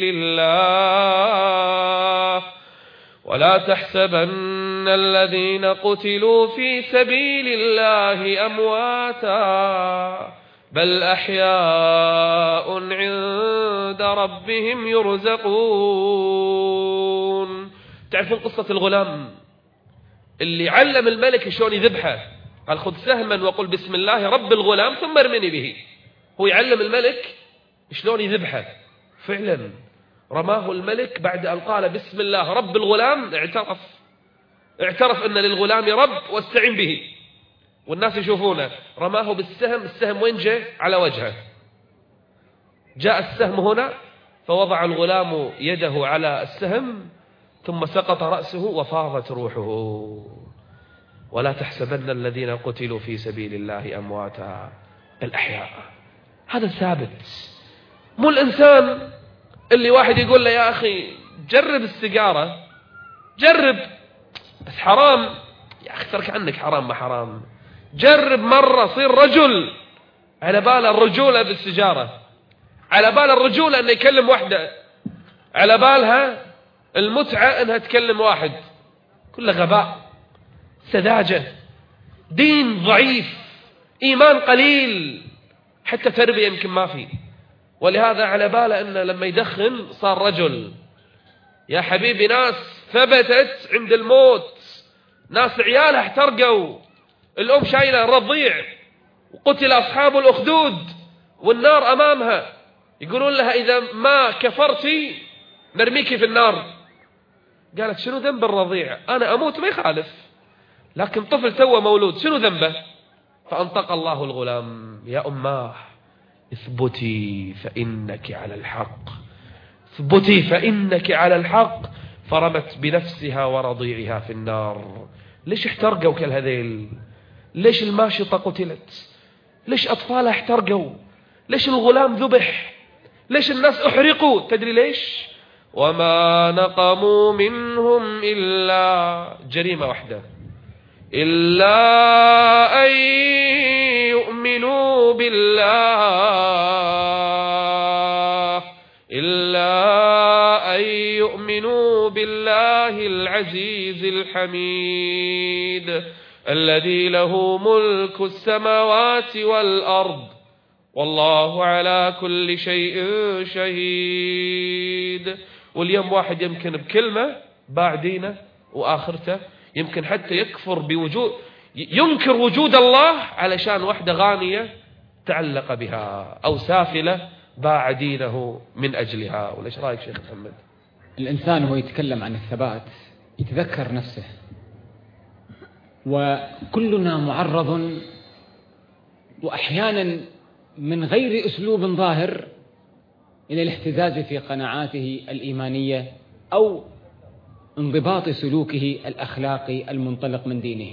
الله، ولا تحسبن الذين قتلوا في سبيل الله أمواتا بل أحياء عند ربهم يرزقون. تعرفون قصة الغلام اللي علم الملك شلون يذبحه؟ قال خذ سهما وقل بسم الله رب الغلام ثم ارمني به. هو يعلم الملك شلون يذبحه. فعلا رماه الملك بعد أن قال بسم الله رب الغلام، اعترف أن للغلام رب واستعين به، والناس يشوفونه. رماه بالسهم، السهم وين جاء؟ على وجهه. جاء السهم هنا فوضع الغلام يده على السهم ثم سقط رأسه وفاضت روحه. ولا تحسبن الذين قتلوا في سبيل الله أمواتا بل أحياء. هذا ثابت. مو الإنسان اللي واحد يقول له يا أخي جرب السيجارة، جرب بس حرام، يا أخي ترك عنك حرام ما حرام، جرب مرة صير رجل. على بال الرجولة بالسجارة، على بال الرجولة أنه يكلم واحدة، على بالها المتعة أنها تكلم واحد. كله غباء، سذاجة، دين ضعيف، إيمان قليل، حتى تربية يمكن ما في. ولهذا على باله أنه لما يدخن صار رجل. يا حبيبي ناس ثبتت عند الموت، ناس عيالها احترقوا، الأم شايلة الرضيع، وقتل أصحاب الأخدود والنار أمامها، يقولون لها إذا ما كفرتي نرميك في النار. قالت شنو ذنب الرضيع؟ أنا أموت ما يخالف، لكن طفل توه مولود شنو ذنبه؟ فأنطق الله الغلام يا أماه اثبتي فإنك على الحق، اثبتي فإنك على الحق. فرمت بنفسها ورضيعها في النار. ليش احترقوا كالهذيل؟ ليش الماشطة قتلت؟ ليش أطفالها احترقوا؟ ليش الغلام ذبح؟ ليش الناس احرقوا؟ تدري ليش؟ وما نقموا منهم إلا جريمة واحدة، إلا أن يؤمنوا بالله العزيز الحميد الذي له ملك السماوات والأرض والله على كل شيء شهيد. واليوم واحد يمكن بكلمة باع دينه وآخرته، يمكن حتى ينكر وجود الله علشان واحدة غانية تعلق بها أو سافلة باع دينه من أجلها. ولا إيش رأيك شيخ محمد؟ الإنسان وهو يتكلم عن الثبات يتذكر نفسه، وكلنا معرض وأحيانا من غير أسلوب ظاهر إلى الاهتزاز في قناعاته الإيمانية أو انضباط سلوكه الأخلاقي المنطلق من دينه،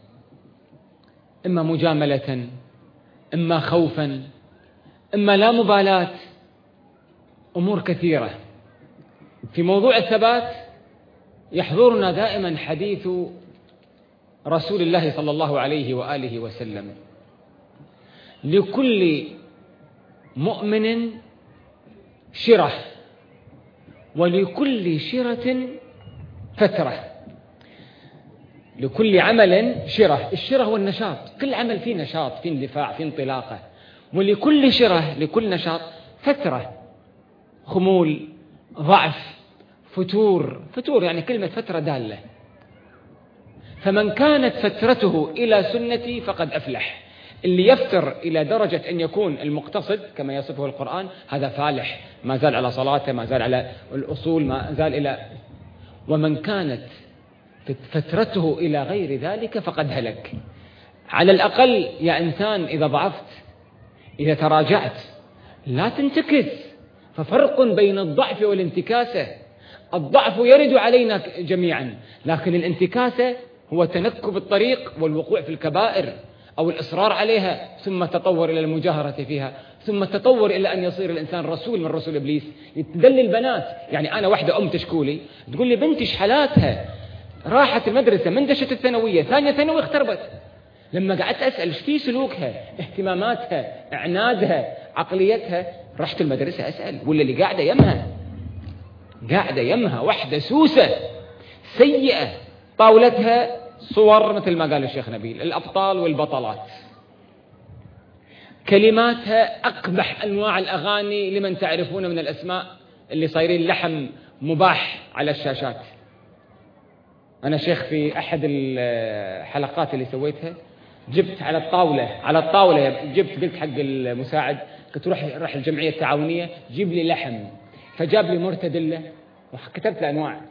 إما مجاملة، إما خوفا، إما لا مبالاة، أمور كثيرة. في موضوع الثبات يحضرنا دائما حديث رسول الله صلى الله عليه وآله وسلم: لكل مؤمن شرة ولكل شرة فترة. لكل عمل شرة، الشرة هو النشاط، كل عمل فيه نشاط، فيه اندفاع، فيه انطلاقة. ولكل شرة، لكل نشاط فترة، خمول، ضعف، فتور يعني كلمة فترة دالة. فمن كانت فترته إلى سنتي فقد أفلح. اللي يفتر إلى درجة أن يكون المقتصد كما يصفه القرآن هذا فالح، ما زال على صلاته، ما زال على الأصول، ما زال إلى. ومن كانت فترته إلى غير ذلك فقد هلك. على الأقل يا إنسان إذا ضعفت، إذا تراجعت، لا تنتكس. ففرق بين الضعف والانتكاسة. الضعف يرد علينا جميعا، لكن الانتكاسة هو تنكب الطريق والوقوع في الكبائر أو الإصرار عليها، ثم تطور إلى المجاهرة فيها، ثم تطور إلى أن يصير الإنسان رسول من رسول إبليس. يتدلل البنات. يعني أنا واحدة تشكولي تقول لي بنتي حالاتها، راحت المدرسة، مندشت الثانوية، ثانية ثانوي اختربت. لما قعدت أسأل ايش في سلوكها، اهتماماتها، اعنادها، عقليتها، رحت المدرسة أسأل، ولا اللي قاعدة يمها واحدة سوسة سيئة، طاولتها صور مثل ما قال الشيخ نبيل، الأبطال والبطلات، كلماتها أقبح أنواع الأغاني لمن تعرفون من الأسماء اللي صايرين لحم مباح على الشاشات. أنا شيخ في أحد الحلقات اللي سويتها جبت على الطاولة جبت، قلت حق المساعد، كنت روح الجمعية التعاونية جيب لي لحم، فجاب لي مرتدلة وكتبت أنواع،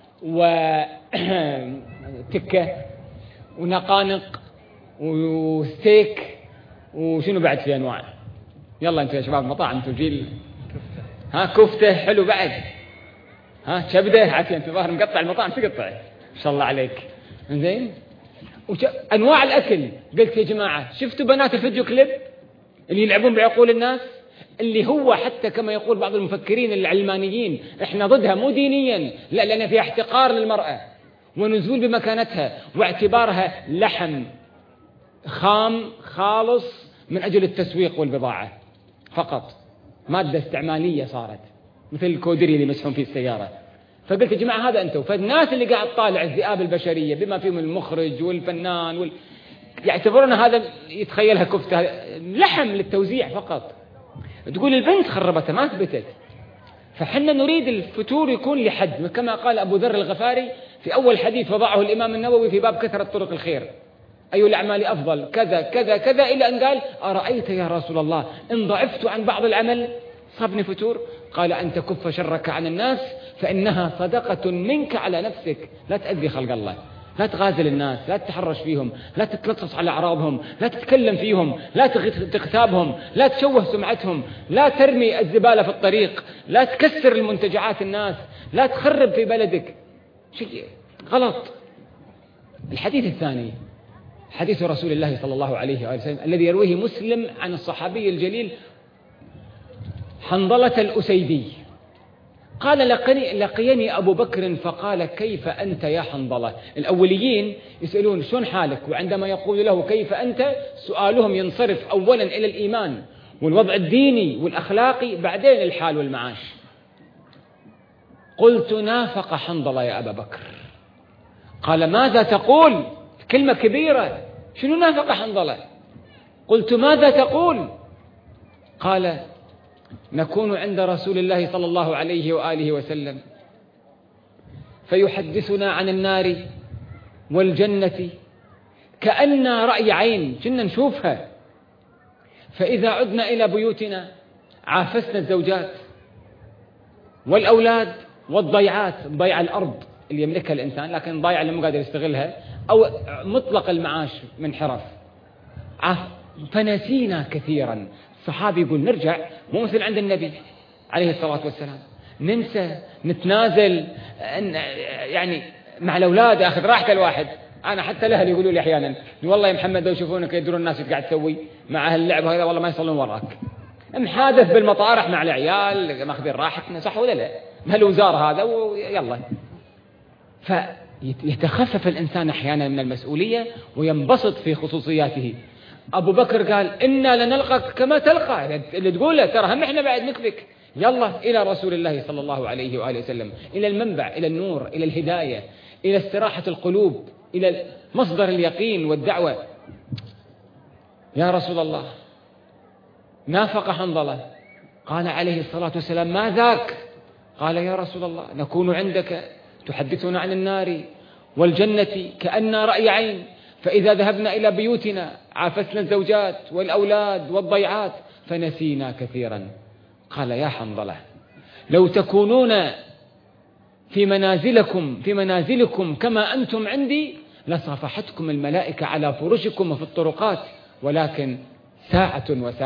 وتكة ونقانق وستيك وشنو بعد في أنواع. يلا أنتوا يا شباب مطاعم تجيل كفتة حلو بعد، كبدة عافية، أنت ظاهر مقطع المطاعم تقطع إن شاء الله عليك. زين أنواع الأكل. قلت يا جماعة شفتوا بنات الفيديو كليب اللي يلعبون بعقول الناس، اللي هو حتى كما يقول بعض المفكرين العلمانيين احنا ضدها مو دينيا، لا، لأن فيها احتقار للمرأة ونزول بمكانتها واعتبارها لحم خام خالص من أجل التسويق والبضاعة فقط، مادة استعمالية صارت مثل الكودري اللي يمسحون فيه السيارة. فقلت يا جماعة هذا أنتم، فالناس اللي قاعد طالع الذئاب البشرية بما فيهم المخرج والفنان يعتبرون هذا يتخيلها كفتة لحم للتوزيع فقط. تقول البنت خربتها ما ثبتت. فحنا نريد الفتور يكون لحد، كما قال أبو ذر الغفاري في أول حديث وضعه الإمام النووي في باب كثرة طرق الخير: أي الأعمال أفضل كذا كذا كذا، إلى أن قال: أرأيت يا رسول الله إن ضعفت عن بعض العمل صابني فتور؟ قال: أن تكف شرك عن الناس فإنها صدقة منك على نفسك. لا تأذي خلق الله، لا تغازل الناس، لا تتحرش فيهم، لا تتلصص على أعراضهم، لا تتكلم فيهم، لا تغتابهم، لا تشوه سمعتهم، لا ترمي الزبالة في الطريق، لا تكسر المنتجعات الناس، لا تخرب في بلدك، شيء غلط. الحديث الثاني حديث رسول الله صلى الله عليه وآله وسلم الذي يرويه مسلم عن الصحابي الجليل حنظلة الأسيدي قال لقيني أبو بكر فقال كيف أنت يا حنظلة. الأوليين يسألون شلون حالك، وعندما يقول له كيف أنت سؤالهم ينصرف أولا إلى الإيمان والوضع الديني والأخلاقي، بعدين الحال والمعاش. قلت نافق حنظلة يا أبا بكر. قال ماذا تقول؟ كلمة كبيرة، شنو نافق حنظلة؟ قلت ماذا تقول؟ قال نكون عند رسول الله صلى الله عليه وآله وسلم فيحدثنا عن النار والجنة كأننا رأي عين، كنا نشوفها. فإذا عدنا إلى بيوتنا عافسنا الزوجات والأولاد والضيعات، ضيع الأرض اللي يملكها الإنسان لكن ضيع اللي مو قادر يستغلها، أو مطلق المعاش من حرف، فنسينا كثيرا. الصحابي يقول نرجع مو مثل عند النبي عليه الصلاة والسلام، ننسى نتنازل، يعني مع الأولاد أخذ راحة الواحد. أنا حتى الأهل يقولوا لي أحيانا والله يا محمد لو يشوفونك يدرون الناس ايش قاعد تسوي مع أهل اللعب هذا والله ما يصلون وراك. محادث بالمطارح مع العيال ماخذين راحتنا، صح ولا لا؟ بهالوزارة هذا ويلا. فيتخفف الإنسان أحيانا من المسؤولية وينبسط في خصوصياته. أبو بكر قال إنا لنلقاك كما تلقى، اللي تقوله ترى هم إحنا بعد نكفك. يلا إلى رسول الله صلى الله عليه وآله وسلم، إلى المنبع، إلى النور، إلى الهداية، إلى استراحة القلوب، إلى مصدر اليقين والدعوة. يا رسول الله نافق حنظلة. قال عليه الصلاة والسلام ما ذاك؟ قال يا رسول الله نكون عندك تحدثنا عن النار والجنة كأننا رأي عين، فإذا ذهبنا إلى بيوتنا عافسنا الزوجات والأولاد والضيعات فنسينا كثيرا. قال يا حنظلة لو تكونون في منازلكم كما أنتم عندي لصافحتكم الملائكة على فرشكم وفي الطرقات، ولكن ساعة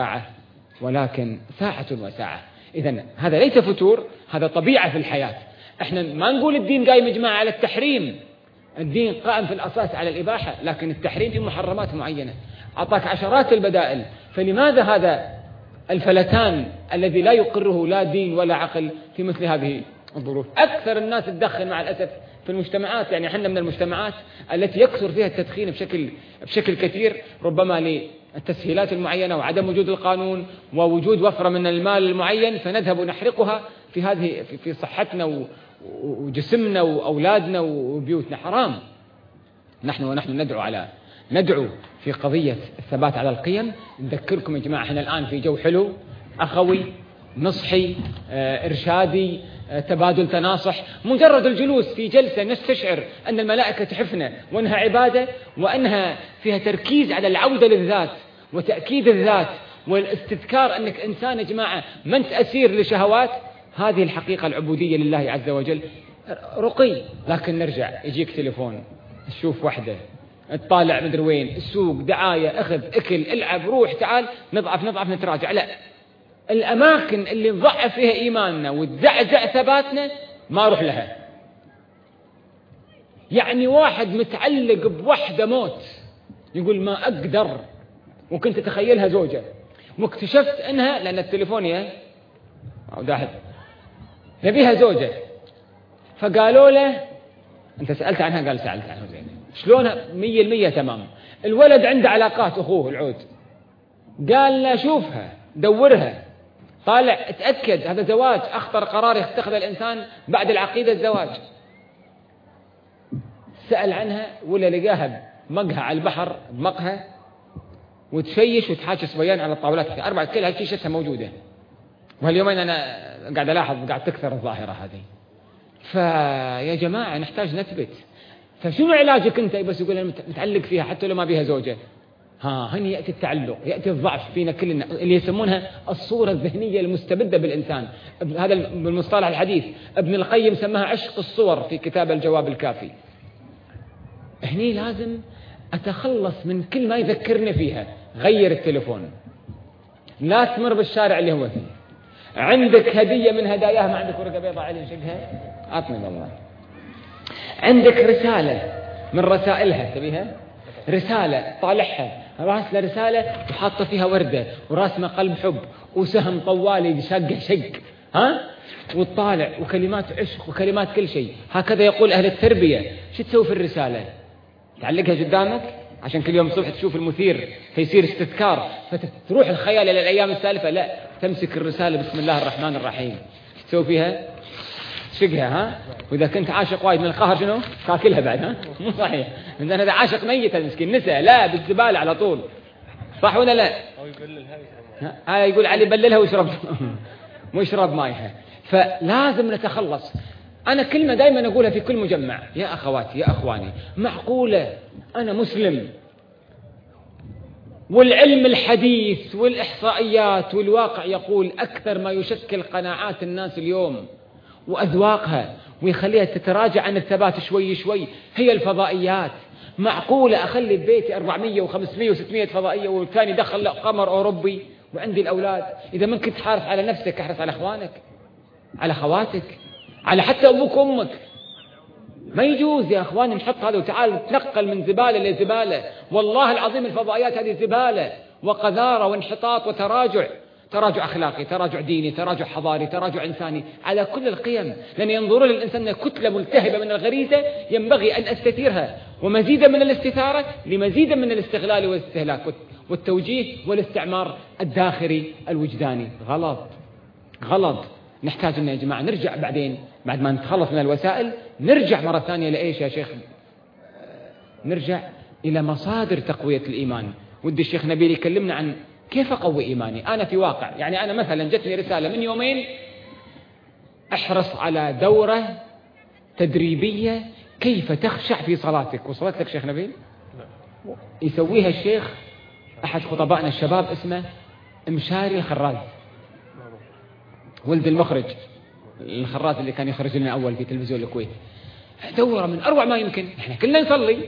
وساعة. إذن هذا ليس فتور، هذا طبيعة في الحياة. احنا ما نقول الدين قايم يجمع على التحريم، الدين قائم في الأساس على الإباحة، لكن التحريم في محرمات معينة. أعطاك عشرات البدائل، فلماذا هذا الفلتان الذي لا يقره لا دين ولا عقل في مثل هذه الظروف؟ أكثر الناس تدخن مع الأسف في المجتمعات، يعني احنا من المجتمعات التي يكثر فيها التدخين بشكل كثير، ربما للتسهيلات المعينة وعدم وجود القانون ووجود وفرة من المال المعين، فنذهب نحرقها في صحتنا وجسمنا وأولادنا وبيوتنا. حرام. ونحن ندعو في قضية الثبات على القيم. نذكركم يا جماعة احنا الآن في جو حلو أخوي نصحي إرشادي تبادل تناصح. مجرد الجلوس في جلسة نستشعر أن الملائكة تحفنا وأنها عبادة وأنها فيها تركيز على العودة للذات وتأكيد الذات والاستذكار أنك إنسان يا جماعة ما أنت أسير لشهوات. هذه الحقيقة العبودية لله عز وجل رقي. لكن نرجع يجيك تليفون تشوف وحدة تطالع مدري وين السوق دعاية أخذ أكل العب روح تعال نضعف نتراجع. لا، الأماكن اللي نضعف فيها إيماننا وتزعزع ثباتنا ما أروح لها. يعني واحد متعلق بوحدة موت يقول ما أقدر، وكنت تتخيلها زوجة واكتشفت أنها لأن التليفون نبيها زوجة، فقالوا له أنت سألت عنها؟ قال سألت عنها. زين شلونها؟ 100% تمام. الولد عنده علاقات أخوه العود، قال له شوفها دورها طالع اتأكد هذا زواج أخطر قرار يتخذ الإنسان بعد العقيدة الزواج. سأل عنها ولا لقاها بمقهى على البحر بمقهى وتشيش وتحاكي صبيان على الطاولات 4 كلها كيشتها موجودة. وهاليومين أنا قاعد ألاحظ قاعد تكثر الظاهرة هذه. فيا جماعة نحتاج نثبت. فشنو علاجك أنت؟ بس يقول أنا متعلق فيها حتى لو ما بيها زوجة. هنا يأتي التعلق، يأتي الضعف فينا كلنا اللي يسمونها الصورة الذهنية المستبدة بالإنسان. هذا بالمصطلح الحديث ابن القيم سماها عشق الصور في كتاب الجواب الكافي. هني لازم أتخلص من كل ما يذكرني فيها. غير التليفون، لا تمر بالشارع اللي هو فيه. عندك هدية من هداياها ما عندك ورقة بيضاء عليه شقها أعطني والله. عندك رسالة من رسائلها تبيها رسالة طالعها راسلة رسالة وحاطة فيها وردة وراسمة قلب حب وسهم طوالي شق وتطالع وكلمات عشق وكلمات كل شيء. هكذا يقول أهل التربية. شو تسوي في الرسالة؟ تعلقها قدامك عشان كل يوم الصبح تشوف المثير فيصير استذكار، فتروح الخيال إلى الأيام السالفة. لا، تمسك الرسالة بسم الله الرحمن الرحيم. شو تسوي فيها؟ تشقها، ها؟ وإذا كنت عاشق وايد من القهر شنو؟ تاكلها بعد، ها؟ مو صحيح. إذا هذا عاشق ميت المسكين نسى، لا بالزبالة على طول. صح ولا لا؟ هاي يقول علي بللها ويشرب ويشرب مايها. فلازم نتخلص. أنا كلمة دائما أقولها في كل مجمع: يا أخواتي يا أخواني، معقولة أنا مسلم والعلم الحديث والإحصائيات والواقع يقول أكثر ما يشكل قناعات الناس اليوم وأذواقها ويخليها تتراجع عن الثبات شوي شوي هي الفضائيات؟ معقولة أخلي ببيتي 400 و500 و600 فضائية والثاني دخل قمر أوروبي وعندي الأولاد؟ إذا ما كنت حارس على نفسك احرص على أخوانك، على خواتك، على حتى أبوك وأمك. ما يجوز يا أخواني نحط هذا وتعال نتنقل من زبالة لزبالة. والله العظيم الفضائيات هذه زبالة وقذارة وانحطاط وتراجع، تراجع أخلاقي، تراجع ديني، تراجع حضاري، تراجع إنساني على كل القيم. لأن ينظرون للإنسان كتلة ملتهبة من الغريزة ينبغي أن أستثيرها، ومزيدا من الاستثارة لمزيدا من الاستغلال والاستهلاك والتوجيه والاستعمار الداخلي الوجداني. غلط غلط. نحتاج أن يا جماعة نرجع بعدين بعد ما نتخلص من الوسائل، نرجع مرة ثانية لإيش يا شيخ؟ نرجع إلى مصادر تقوية الإيمان. ودي الشيخ نبيل يكلمنا عن كيف أقوي إيماني. أنا في واقع يعني أنا مثلا جتني رسالة من يومين: احرص على دورة تدريبية كيف تخشع في صلاتك. وصلت لك شيخ نبيل؟ يسويها الشيخ أحد خطبائنا الشباب اسمه مشاري الخراز، ولد المخرج الخراز اللي كان يخرج لنا أول في تلفزيون الكويت. دورة من أروع ما يمكن. إحنا كلنا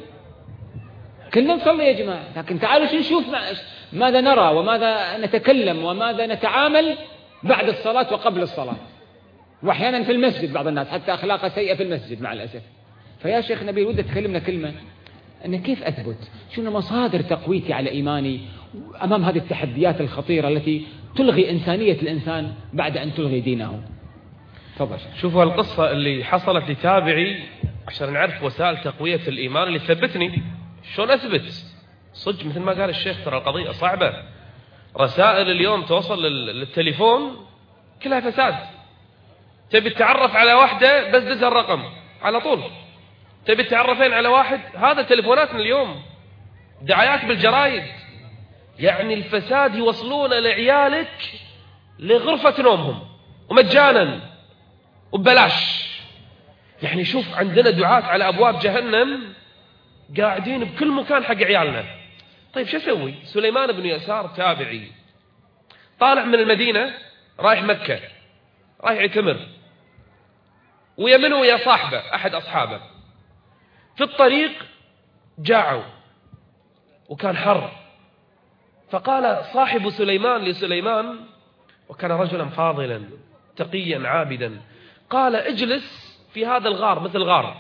نصلي يا جماعة، لكن تعالوا نشوف ماذا نرى وماذا نتكلم وماذا نتعامل بعد الصلاة وقبل الصلاة، وأحيانا في المسجد. بعض الناس حتى أخلاقها سيئة في المسجد مع الأسف. فيا شيخ نبيل ودي تكلمنا كلمة أن كيف أثبت شنو مصادر تقويتي على إيماني أمام هذه التحديات الخطيرة التي تلغي إنسانية الإنسان بعد أن تلغي دينه. تفضل. شوفوا القصة اللي حصلت لتابعي عشان نعرف وسائل تقوية الإيمان اللي ثبتني. شلون أثبت؟ صدق مثل ما قال الشيخ ترى القضية صعبة. رسائل اليوم توصل للتليفون كلها فساد. تبي تتعرف على واحدة بس دز الرقم على طول. تبي تتعرفين على واحد، هذا تليفوناتنا اليوم. دعايات بالجرايد. يعني الفساد يوصلون لعيالك لغرفة نومهم ومجانا وببلاش. يعني شوف عندنا دعاة على أبواب جهنم قاعدين بكل مكان حق عيالنا. طيب شو أسوي؟ سليمان بن يسار تابعي طالع من المدينة رايح مكة، رايح يعتمر، ويمنه ويا صاحبه أحد أصحابه. في الطريق جاعوا وكان حر، فقال صاحب سليمان لسليمان، وكان رجلا فاضلا تقيا عابدا، قال اجلس في هذا الغار مثل غار،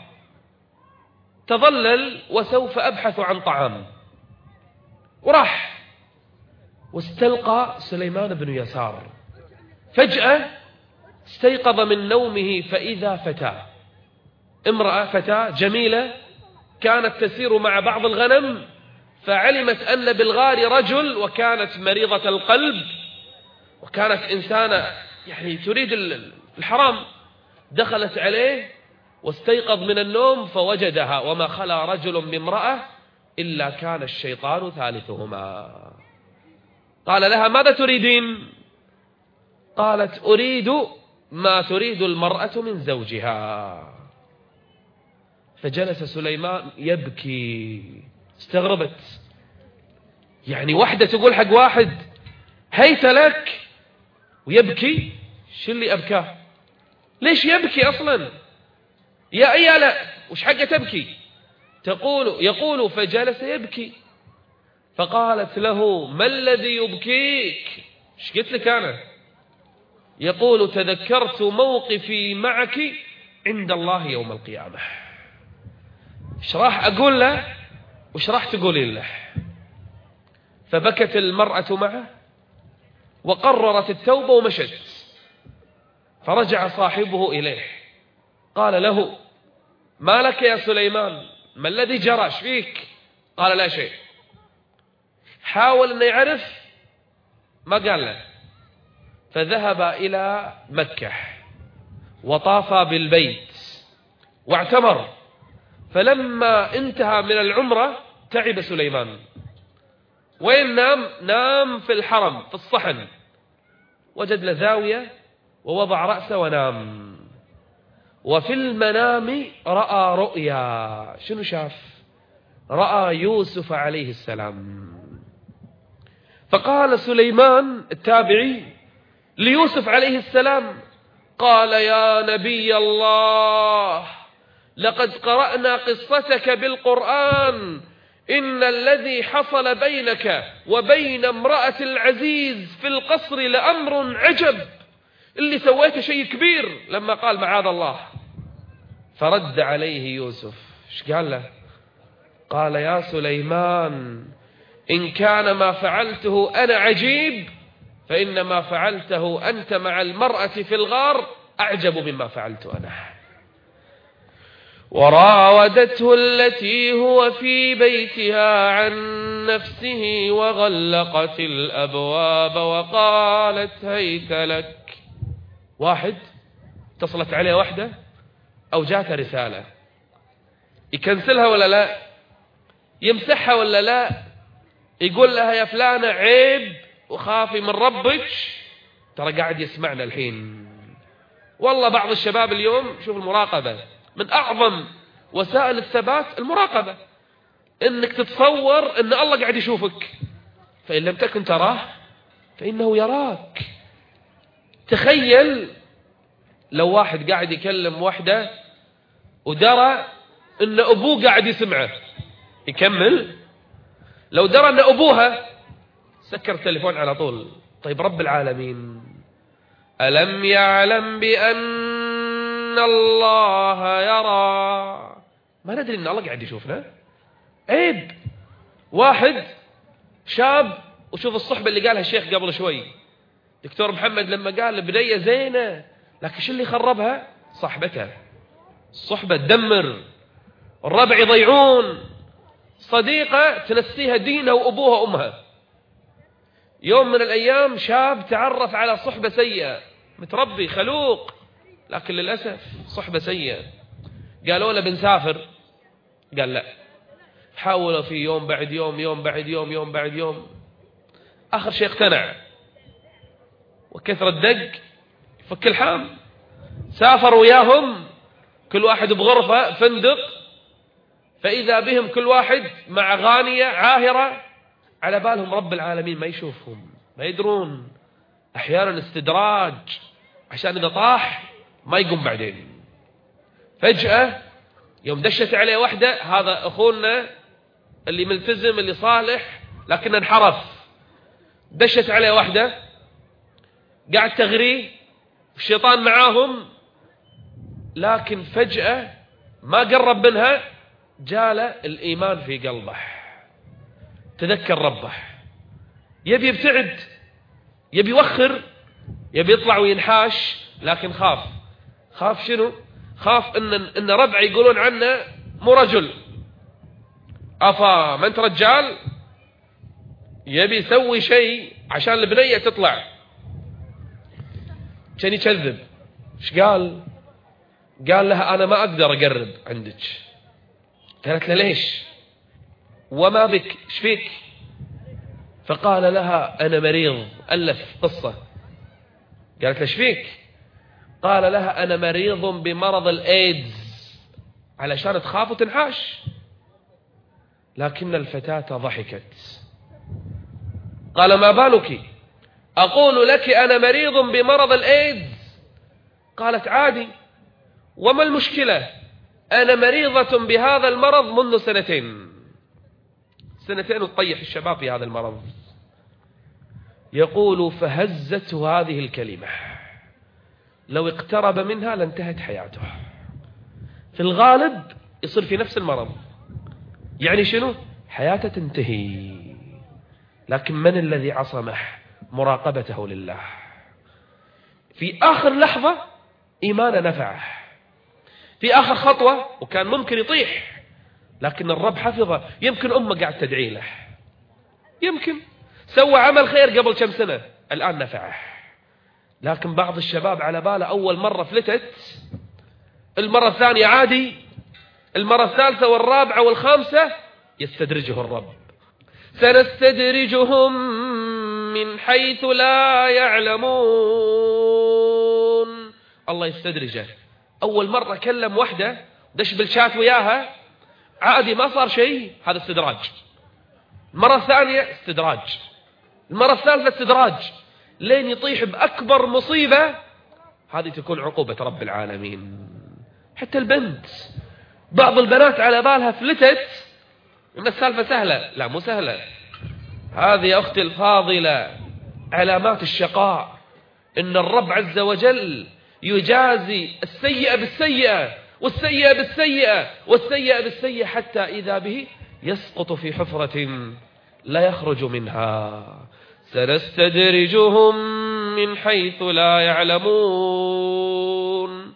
تظلل وسوف أبحث عن طعام. وراح واستلقى سليمان بن يسار. فجأة استيقظ من نومه فإذا فتاة، امرأة فتاة جميلة كانت تسير مع بعض الغنم، فعلمت أن بالغار رجل، وكانت مريضة القلب وكانت إنسانة يعني تريد الحرام. دخلت عليه واستيقظ من النوم فوجدها وما خلا رجل بامرأة إلا كان الشيطان ثالثهما. قال لها ماذا تريدين؟ قالت أريد ما تريد المرأة من زوجها. فجلس سليمان يبكي. استغربت، يعني واحدة تقول حق واحد هيت لك ويبكي؟ شو اللي أبكاه؟ ليش يبكي أصلا؟ يا أيالا وش حقه تبكي؟ يقول فجلس يبكي. فقالت له ما الذي يبكيك؟ ايش قلت لك أنا؟ يقول تذكرت موقفي معك عند الله يوم القيامة. ايش راح أقول له وش راح تقولين له؟ فبكت المرأة معه وقررت التوبة ومشت. فرجع صاحبه إليه قال له: ما لك يا سليمان؟ ما الذي جرى؟ ايش فيك؟ قال: لا شيء. حاول أن يعرف، ما قال له. فذهب إلى مكة وطاف بالبيت واعتمر. فلما انتهى من العمرة تعب سليمان. وين نام؟ نام في الحرم في الصحن. وجد له زاوية ووضع رأسه ونام. وفي المنام رأى رؤيا. شنو شاف؟ رأى يوسف عليه السلام. فقال سليمان التابعي ليوسف عليه السلام، قال: يا نبي الله، لقد قرأنا قصتك بالقرآن، إن الذي حصل بينك وبين امرأة العزيز في القصر لأمر عجب. اللي سويته شيء كبير. لما قال معاذ الله، فرد عليه يوسف. ايش قال له؟ قال: يا سليمان، إن كان ما فعلته أنا عجيب، فإن ما فعلته أنت مع المرأة في الغار أعجب مما فعلت أنا. وراودته التي هو في بيتها عن نفسه وغلقت الأبواب وقالت: هيت لك. واحد اتصلت عليه واحدة أو جاءت رسالة، يكنسلها ولا لا؟ يمسحها ولا لا؟ يقول لها: يا فلانة عيب وخافي من ربك. ترى قاعد يسمعنا الحين. والله بعض الشباب اليوم، شوف المراقبة من أعظم وسائل الثبات. المراقبة إنك تتصور إن الله قاعد يشوفك، فإن لم تكن تراه فإنه يراك. تخيل لو واحد قاعد يكلم واحدة ودرى إن أبوه قاعد يسمعه، يكمل. لو درى إن أبوها، سكر التليفون على طول. طيب رب العالمين ألم يعلم بأن الله يرى؟ ما ندري إن الله قاعد يشوفنا؟ عيب. واحد شاب، وشوف الصحبة اللي قالها الشيخ قبل شوي دكتور محمد، لما قال البنية زينة لكن شو اللي خربها؟ صحبتها. الصحبة تدمر، الربع يضيعون، صديقة تنسيها دينها وأبوها وأمها. يوم من الأيام شاب تعرف على صحبة سيئة، متربي خلوق، لكن للأسف صحبة سيئة. قالوا له بنسافر، قال لا. حاولوا في يوم بعد يوم، يوم بعد يوم، يوم بعد يوم، آخر شيء اقتنع. وكثر الدق فك الحام. سافر وياهم كل واحد بغرفة فندق، فإذا بهم كل واحد مع غانية عاهرة، على بالهم رب العالمين ما يشوفهم، ما يدرون. أحيانا استدراج عشان إذا طاح ما يقوم بعدين. فجأة يوم دشت عليه واحدة، هذا أخونا اللي ملتزم اللي صالح لكن انحرف، دشت عليه واحدة قاعد تغريه، الشيطان معاهم، لكن فجأة ما قرب منها، جاله الإيمان في قلبه، تذكر ربه، يبي يبتعد، يبي يوخر، يبي يطلع وينحاش، لكن خاف شنو؟ خاف إن ربع يقولون عنه مو رجل، أفا ما أنت رجال، يبي يسوي شيء عشان البنية تطلع. كان يكذب. ايش قال؟ قال لها أنا ما أقدر أقرب عندك. قالت له ليش؟ وما بك؟ ايش فيك؟ فقال لها أنا مريض. ألف قصة. قالت له ايش فيك؟ قال لها أنا مريض بمرض الإيدز، علشان تخاف وتنحاش. لكن الفتاة ضحكت. قال ما بالك؟ أقول لك أنا مريض بمرض الإيدز. قالت عادي، وما المشكلة؟ أنا مريضة بهذا المرض منذ سنتين وتطيح الشباب في هذا المرض. يقول فهزته هذه الكلمة، لو اقترب منها لانتهت حياته. في الغالب يصير في نفس المرض، يعني شنو؟ حياته تنتهي. لكن من الذي عصمه؟ مراقبته لله. في آخر لحظة إيمانه نفعه. في آخر خطوة وكان ممكن يطيح، لكن الرب حفظه. يمكن أمه قاعد تدعي له، يمكن سوى عمل خير قبل كم سنة الآن نفعه. لكن بعض الشباب على باله أول مرة فلتت، المرة الثانية عادي، المرة الثالثة والرابعة والخامسة يستدرجه الرب. سنستدرجهم من حيث لا يعلمون. الله يستدرجه. أول مرة كلم وحده دش بالشات وياها عادي ما صار شيء، هذا استدراج. المرة الثانية استدراج، المرة الثالثة استدراج، لين يطيح بأكبر مصيبة. هذه تكون عقوبة رب العالمين. حتى البنت، بعض البنات على بالها فلتت إن السالفة سهلة. لا، مو سهلة. هذه يا أختي الفاضلة علامات الشقاء، إن الرب عز وجل يجازي السيئة بالسيئة والسيئة بالسيئة والسيئة بالسيئة، حتى إذا به يسقط في حفرة لا يخرج منها. سنستدرجهم من حيث لا يعلمون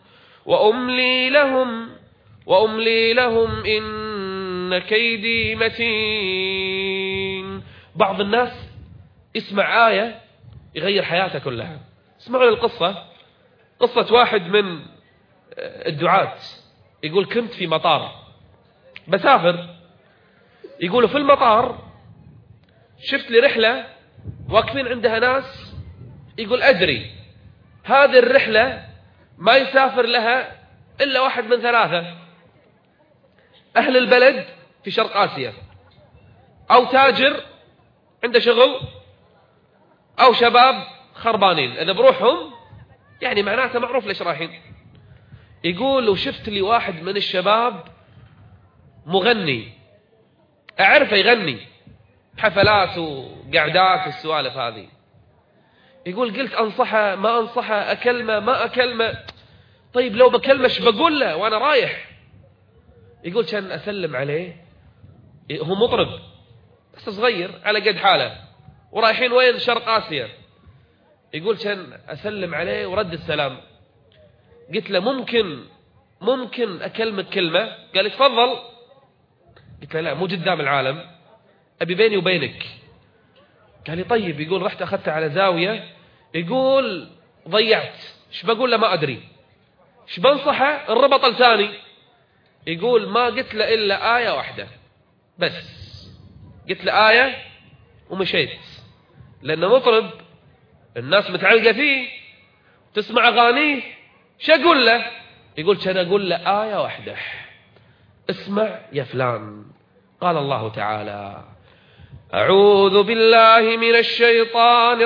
وأملي لهم إن كيدي متين. بعض الناس يسمع آية يغير حياته كلها. اسمعوا القصة، قصة واحد من الدعاة. يقول كنت في مطار بسافر، يقولوا في المطار شفت لي رحلة واقفين عندها ناس، يقول أدري هذه الرحلة ما يسافر لها إلا واحد من ثلاثة: أهل البلد في شرق آسيا، أو تاجر عنده شغل، أو شباب خربانين إذا بروحهم يعني معناته معروف ليش رايحين. يقول وشفت لي واحد من الشباب مغني، أعرفه يغني حفلات وقعدات والسوالف هذه. يقول قلت أنصحه ما أنصحه، أكلمه ما أكلمه. طيب لو بكلمش بقول له وأنا رايح. يقول كان أسلم عليه، هو مطرب بس صغير على قد حاله ورايحين وين؟ شرق آسيا. يقول كان أسلم عليه ورد السلام. قلت له ممكن أكلمك كلمة؟ قال تفضل. قلت له لا، مو قدام العالم، أبي بيني وبينك. قال لي طيب. يقول رحت أخذته على زاوية. يقول ضيعت، ايش بقول له ما أدري، ايش بنصحه، انربط لساني. يقول ما قلت له إلا آية واحدة بس، قلت له آية ومشيت، لأنه مطرب الناس متعلقة فيه تسمع أغانيه. شو أقول له؟ يقول كان أقول له آية واحدة: اسمع يا فلان، قال الله تعالى: أعوذ بالله من الشيطان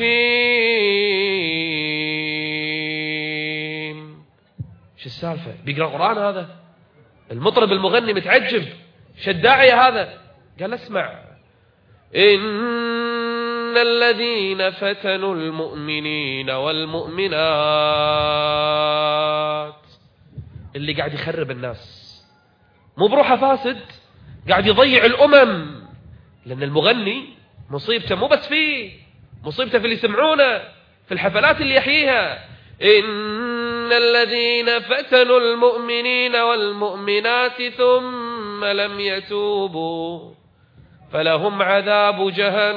الرجيم. شو السالفة؟ بيقرأ قرآن هذا؟ المطرب المغني متعجب، شو الداعية هذا؟ قال اسمع: إن الذين فتنوا المؤمنين والمؤمنات، اللي قاعد يخرب الناس مو بروحه فاسد، قاعد يضيع الأمم. لأن المغني مصيبته مو بس فيه، مصيبته في اللي يسمعونه، في الحفلات اللي يحييها. إن الذين فتنوا المؤمنين والمؤمنات ثم لم يتوبوا فلهم عذاب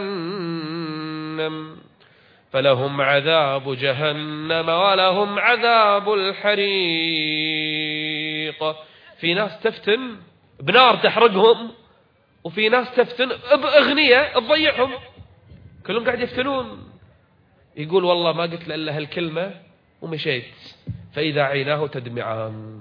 جهنم ولهم عذاب الحريق. في ناس تفتن بنار تحرقهم، وفي ناس تفتن بأغنية تضيعهم. كلهم قاعد يفتنون. يقول والله ما قلت له إلا هالكلمة ومشيت، فإذا عيناه تدمعان.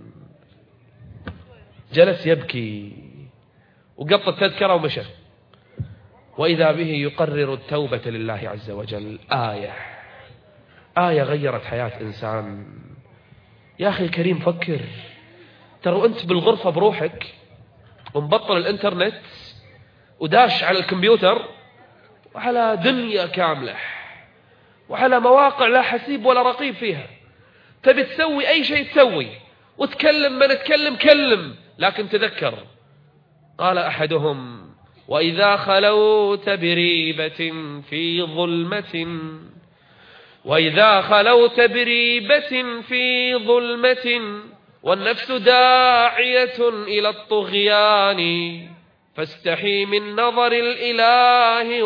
جلس يبكي وقط التذكرة ومشى، وإذا به يقرر التوبة لله عز وجل. آية غيرت حياة إنسان. يا أخي الكريم فكر، ترى أنت بالغرفة بروحك ومبطل الإنترنت وداش على الكمبيوتر وعلى دنيا كاملة وعلى مواقع لا حسيب ولا رقيب فيها. تبي تسوي أي شيء تسوي، وتكلم من تكلم كلم، لكن تذكر قال أحدهم: وإذا خلوت بريبة في ظلمة وإذا خلوت بريبة في ظلمة والنفس داعية إلى الطغيان فاستحي من نظر الإله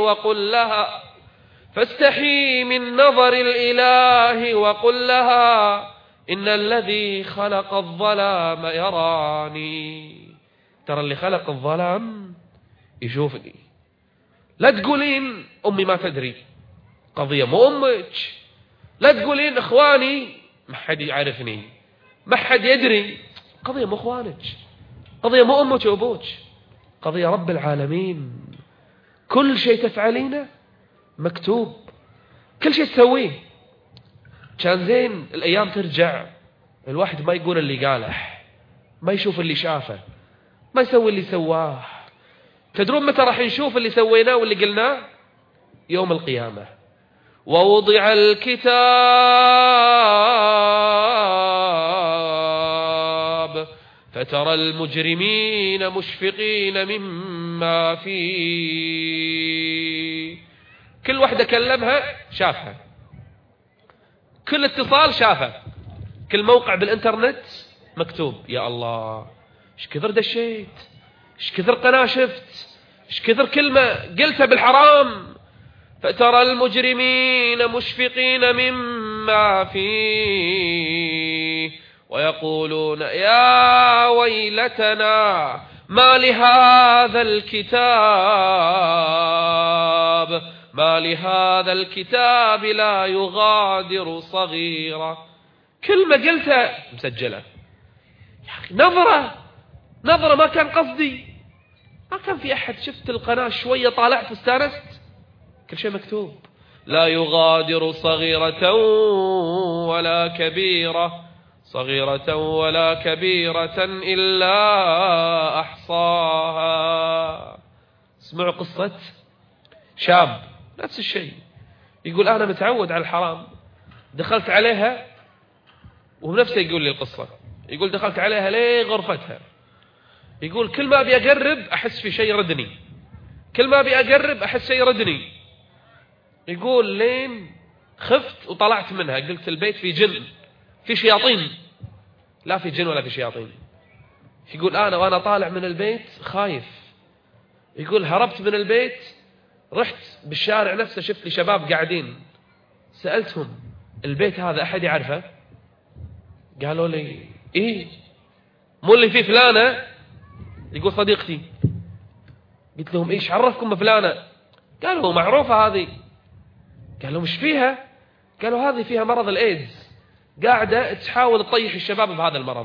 وقل لها إن الذي خلق الظلام يراني. ترى اللي خلق الظلام يشوفني. لا تقولين أمي ما تدري، قضية مو أمك. لا تقولين إخواني ما حد يعرفني، ما حد يدري، قضية مو إخوانك، قضية مو أمك وأبوك، قضية رب العالمين. كل شيء تفعلينه مكتوب، كل شيء تسويه. كان زين الأيام ترجع الواحد ما يقول اللي قاله، ما يشوف اللي شافه، ما يسوي اللي سواه. تدرون متى راح نشوف اللي سويناه واللي قلناه؟ يوم القيامة. ووضع الكتاب فترى المجرمين مشفقين مما فيه. كل واحدة كلمها شافها، كل اتصال شافه، كل موقع بالإنترنت مكتوب. يا الله، ايش كثر دشيت، ايش كثر قناة شفت، ايش كثر كلمة قلتها بالحرام. فترى المجرمين مشفقين مما فيه ويقولون يا ويلتنا ما لهذا الكتاب لا يغادر صغيرة. كلمة قلتها مسجلة. نظرة ما كان قصدي، ما كان في أحد، شفت القناة شوية طالعت واستانست، كل شيء مكتوب. لا يغادر صغيرة ولا كبيرة إلا أحصاها. اسمعوا قصة شاب نفس الشيء، يقول أنا متعود على الحرام، دخلت عليها، وبنفسه يقول لي القصة، يقول دخلت عليها ليه غرفتها، يقول كل ما أبي أقرب أحس في شيء يردني، كل ما أبي أقرب أحس شيء يردني. يقول لين خفت وطلعت منها، قلت البيت في جن، في شياطين. لا في جن ولا في شياطين. يقول أنا وأنا طالع من البيت خايف، يقول هربت من البيت، رحت بالشارع نفسه شفت لي شباب قاعدين، سألتهم البيت هذا أحد يعرفه؟ قالوا لي إيه، مو اللي فيه فلانة؟ يقول صديقتي. قلت لهم إيش عرفكم بفلانة؟ قالوا معروفة هذه. قالوا مش فيها؟ قالوا هذه فيها مرض الإيدز، قاعدة تحاول تطيح الشباب بهذا المرض.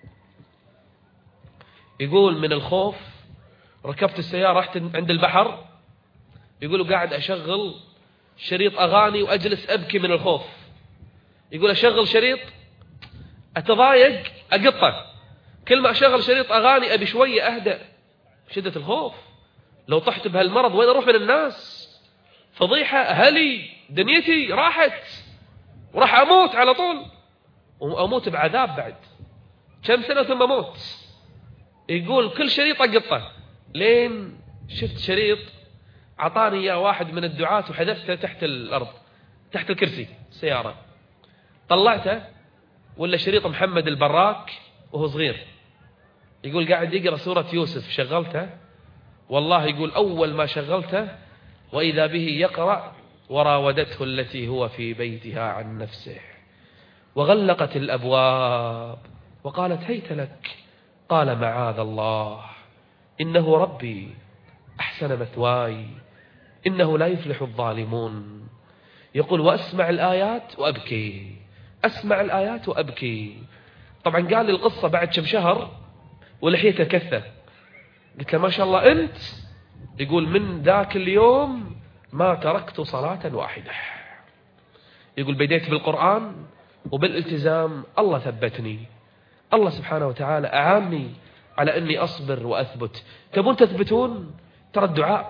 يقول من الخوف ركبت السيارة، رحت عند البحر، يقولوا قاعد أشغل شريط أغاني وأجلس أبكي من الخوف. يقول أشغل شريط أتضايق أقطه، كل ما أشغل شريط أغاني أبي شوية أهدأ، شدة الخوف. لو طحت بهالمرض وين أروح من الناس؟ فضيحة، أهلي، دنيتي راحت، وراح أموت على طول، وأموت بعذاب بعد كم سنة ثم أموت. يقول كل شريط أقطه، لين شفت شريط عطاني إياه واحد من الدعاة وحذفته تحت الأرض، تحت الكرسي السيارة. طلعته ولا شريط محمد البراك وهو صغير، يقول قاعد يقرأ سورة يوسف، شغلته والله، يقول أول ما شغلته وإذا به يقرأ وراودته التي هو في بيتها عن نفسه وغلقت الأبواب وقالت هيت لك، قال معاذ الله إنه ربي أحسن مثواي إنه لا يفلح الظالمون. يقول وأسمع الآيات وأبكي، أسمع الآيات وأبكي. طبعا قال لي القصة بعد كم شهر ولحيته كثة. قلت له ما شاء الله أنت، يقول من ذاك اليوم ما تركت صلاة واحدة. يقول بديت بالقرآن وبالالتزام، الله ثبتني، الله سبحانه وتعالى أعاني على أني أصبر وأثبت. تبون تثبتون؟ ترى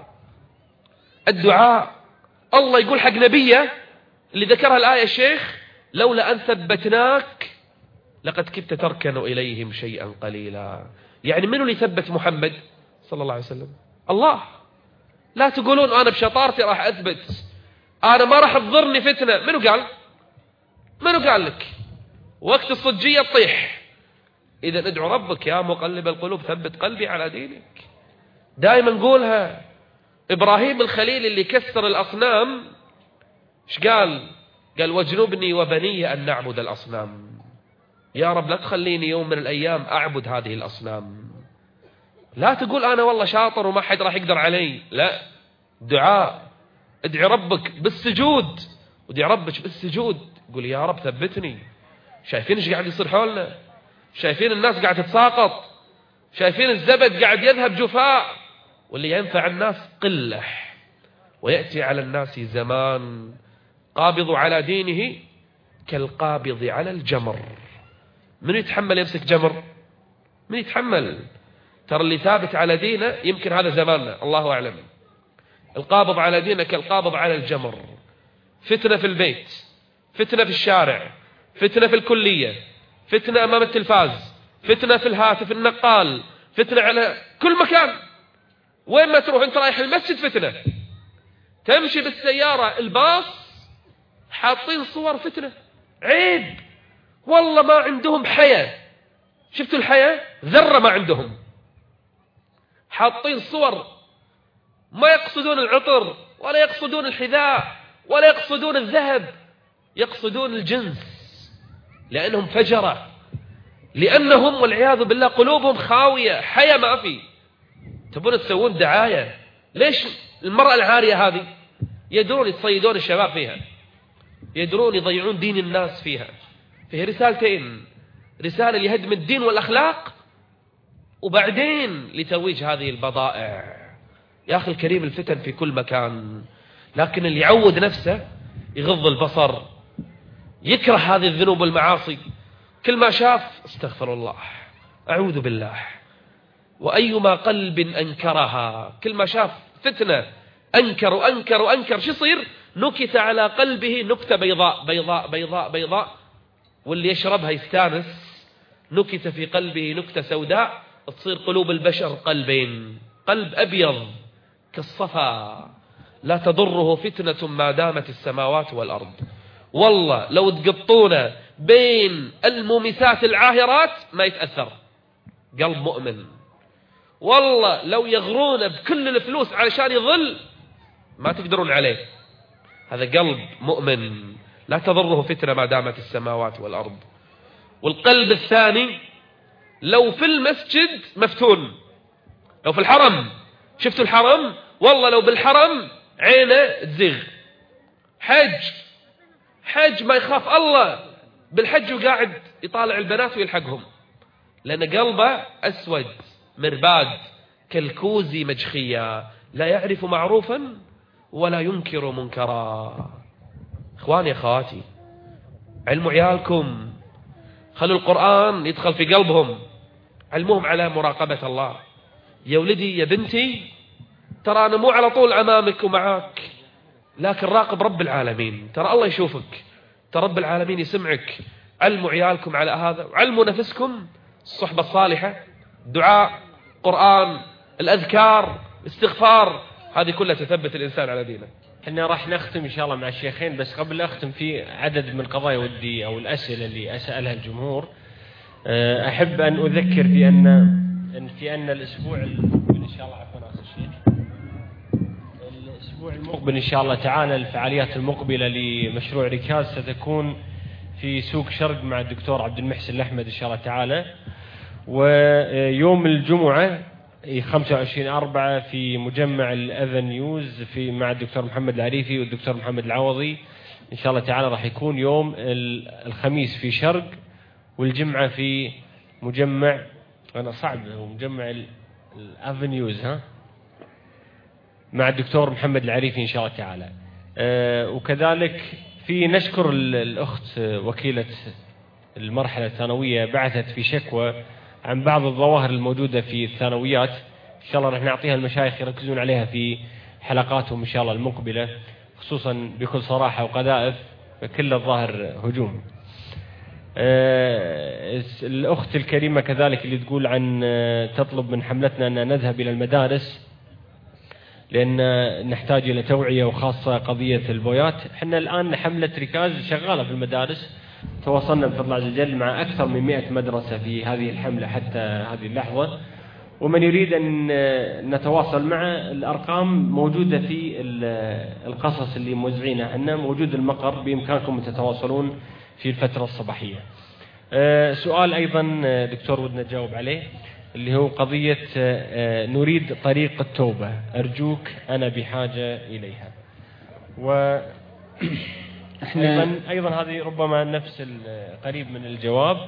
الدعاء الله يقول حق نبيه اللي ذكرها الآية الشيخ لولا أن ثبتناك لقد كدت تركن إليهم شيئا قليلا. يعني منو اللي ثبت محمد صلى الله عليه وسلم؟ الله. لا تقولون أنا بشطارتي راح أثبت، أنا ما راح تضرني فتنة. منو قال؟ منو قال لك؟ وقت الصجية تطيح. إذا ادعو ربك يا مقلب القلوب ثبت قلبي على دينك. دائما نقولها. إبراهيم الخليل اللي كسر الأصنام ايش قال؟ قال واجنبني وبني أن نعبد الأصنام. يا رب لا تخليني يوم من الأيام أعبد هذه الأصنام. لا تقول أنا والله شاطر وما حد راح يقدر علي. لا، دعاء. ادعي ربك بالسجود، ادعي ربك بالسجود. قول يا رب ثبتني. شايفين ايش قاعد يصير حولنا؟ شايفين الناس قاعد تتساقط؟ شايفين الزبد قاعد يذهب جفاء؟ واللي ينفع الناس قلة. ويأتي على الناس زمان قابض على دينه كالقابض على الجمر. من يتحمل يمسك جمر؟ من يتحمل؟ ترى اللي ثابت على دينه يمكن هذا زماننا، الله أعلم. القابض على دينه كالقابض على الجمر. فتنة في البيت، فتنة في الشارع، فتنة في الكلية، فتنة أمام التلفاز، فتنة في الهاتف النقال، فتنة على كل مكان. وين ما تروح انت رايح المسجد فتنة. تمشي بالسيارة الباص حاطين صور فتنة. عيب والله، ما عندهم حياة. شفتوا الحياة؟ ذرة ما عندهم. حاطين صور، ما يقصدون العطر ولا يقصدون الحذاء ولا يقصدون الذهب، يقصدون الجنس. لأنهم فجرة، لأنهم والعياذ بالله قلوبهم خاوية، حياة ما في. تبون تسوون دعاية. ليش المرأة العارية هذه يدرون يتصيدون الشباب فيها، يدرون يضيعون دين الناس فيها. فيه رسالتين: رسالة لهدم الدين والأخلاق، وبعدين لترويج هذه البضائع. يا أخي الكريم الفتن في كل مكان، لكن اللي يعود نفسه يغض البصر، يكره هذه الذنوب والمعاصي. كل ما شاف استغفر الله، أعوذ بالله. وأيما قلب أنكرها، كل ما شاف فتنة أنكر وأنكر وأنكر. شو يصير؟ نكت على قلبه نكتة بيضاء بيضاء بيضاء بيضاء، واللي يشربها يستانس. نكت في قلبه نكتة سوداء، تصير قلوب البشر قلبين: قلب أبيض كالصفا لا تضره فتنة ما دامت السماوات والأرض. والله لو تقطونه بين المومسات العاهرات ما يتأثر. قلب مؤمن. والله لو يغرونه بكل الفلوس علشان يظل ما تقدرون عليه. هذا قلب مؤمن لا تضره فتنة ما دامت السماوات والأرض. والقلب الثاني لو في المسجد مفتون، لو في الحرم. شفتوا الحرم؟ والله لو بالحرم عينه تزيغ. حج ما يخاف الله بالحج وقاعد يطالع البنات ويلحقهم، لأن قلبه أسود مرباد كالكوز مجخيا لا يعرف معروفا ولا ينكر منكرا. إخواني أخواتي، علموا عيالكم، خلوا القرآن يدخل في قلبهم، علموهم على مراقبة الله. يا ولدي يا بنتي، ترى أنا مو على طول أمامك ومعاك، لكن راقب رب العالمين، ترى الله يشوفك، ترى رب العالمين يسمعك. علموا عيالكم على هذا، وعلموا نفسكم الصحبة الصالحة، دعاء، قرآن، الأذكار، استغفار، هذه كلها تثبت الإنسان على دينه. احنا راح نختم إن شاء الله مع الشيخين، بس قبل لا أختم في عدد من القضايا ودي أو الأسئلة اللي أسألها الجمهور. أحب أن أذكر في أن الأسبوع المقبل إن شاء الله، عفوا أخي الشيخ، الأسبوع المقبل إن شاء الله تعالى الفعاليات المقبلة لمشروع ركاز ستكون في سوق شرق مع الدكتور عبد المحسن الأحمد إن شاء الله تعالى. ويوم الجمعة 25/4 في مجمع الأفنيوز مع الدكتور محمد العريفي والدكتور محمد العوضي إن شاء الله تعالى. راح يكون يوم الخميس في شرق، والجمعة في مجمع، أنا صعب هو مجمع الأفنيوز مع الدكتور محمد العريفي إن شاء الله تعالى. وكذلك في نشكر الأخت وكيلة المرحلة الثانوية بعثت في شكوى عن بعض الظواهر الموجودة في الثانويات. إن شاء الله راح نعطيها المشايخ يركزون عليها في حلقاتهم إن شاء الله المقبلة، خصوصا بكل صراحة وقذائف، كل الظاهر هجوم. الأخت الكريمة كذلك اللي تقول عن تطلب من حملتنا أن نذهب إلى المدارس لأن نحتاج إلى توعية، وخاصة قضية البويات. احنا الآن حملة ركاز شغالة في المدارس، تواصلنا بفضل الله عز وجل مع أكثر من 100 مدرسة في هذه الحملة حتى هذه اللحظة، ومن يريد أن نتواصل معه الأرقام موجودة في القصص اللي موزعينها عنا، موجود المقر، بإمكانكم أن تتواصلون في الفترة الصباحية. سؤال أيضا دكتور ودنا نجاوب عليه، اللي هو قضية نريد طريق التوبة، أرجوك أنا بحاجة إليها. أيضا هذه ربما نفس قريب من الجواب.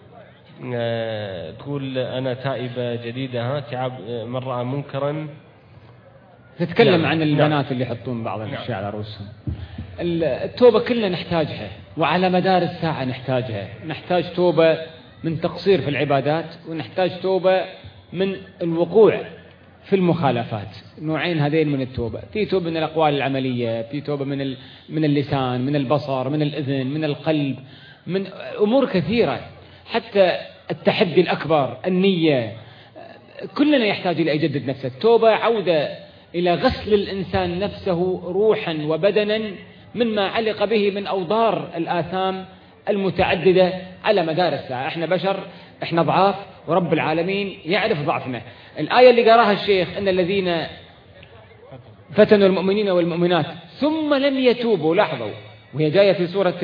تقول أنا تائبة جديدة، تعب من رأى منكرا. نتكلم عن البنات اللي يحطون بعض الأشياء على رؤوسهم. التوبة كلنا نحتاجها، وعلى مدار الساعة نحتاجها. نحتاج توبة من تقصير في العبادات، ونحتاج توبة من الوقوع في المخالفات. نوعين هذين من التوبة، في توبة من الأقوال العملية، في توبة من اللسان، من البصر، من الأذن، من القلب، من أمور كثيرة، حتى التحدي الأكبر، النية. كلنا يحتاج إلى يجدد نفسه. التوبة عودة إلى غسل الإنسان نفسه روحا وبدنا مما علق به من أوضار الآثام المتعددة على مدار الساعة. احنا بشر، احنا ضعاف، ورب العالمين يعرف ضعفنا. الآية اللي قراها الشيخ إن الذين فتنوا المؤمنين والمؤمنات ثم لم يتوبوا، لاحظوا، وهي جاية في سورة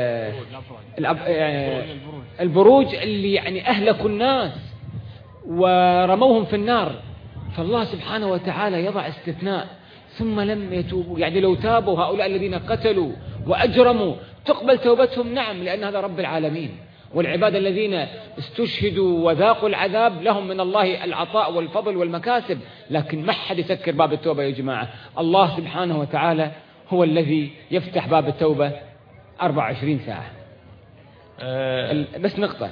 البروج، اللي يعني أهلكوا الناس ورموهم في النار. فالله سبحانه وتعالى يضع استثناء، ثم لم يتوبوا، يعني لو تابوا هؤلاء الذين قتلوا وأجرموا تقبل توبتهم، نعم، لأن هذا رب العالمين. والعباد الذين استشهدوا وذاقوا العذاب لهم من الله العطاء والفضل والمكاسب، لكن ما حد يسكر باب التوبة يا جماعة. الله سبحانه وتعالى هو الذي يفتح باب التوبة 24 ساعة. بس نقطة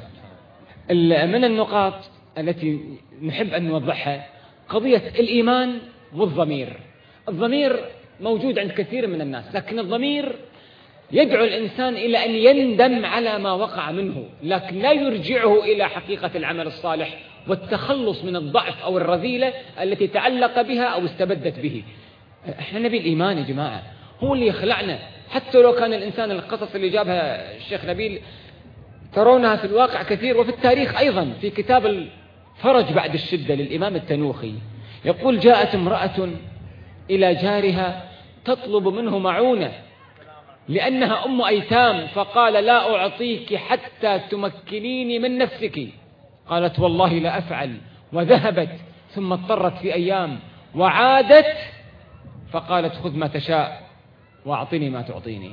من النقاط التي نحب أن نوضحها، قضية الإيمان والضمير. الضمير موجود عند كثير من الناس، لكن الضمير يدعو الإنسان إلى أن يندم على ما وقع منه، لكن لا يرجعه إلى حقيقة العمل الصالح والتخلص من الضعف أو الرذيلة التي تعلق بها أو استبدت به. احنا نبي الإيمان يا جماعة، هو اللي يخلعنا. حتى لو كان الإنسان، القصص اللي جابها الشيخ نبيل ترونها في الواقع كثير، وفي التاريخ أيضا. في كتاب الفرج بعد الشدة للإمام التنوخي يقول: جاءت امرأة إلى جارها تطلب منه معونة لأنها أم أيتام، فقال: لا أعطيك حتى تمكنيني من نفسك. قالت: والله لا أفعل. وذهبت، ثم اضطرت في أيام وعادت، فقالت: خذ ما تشاء وأعطني ما تعطيني.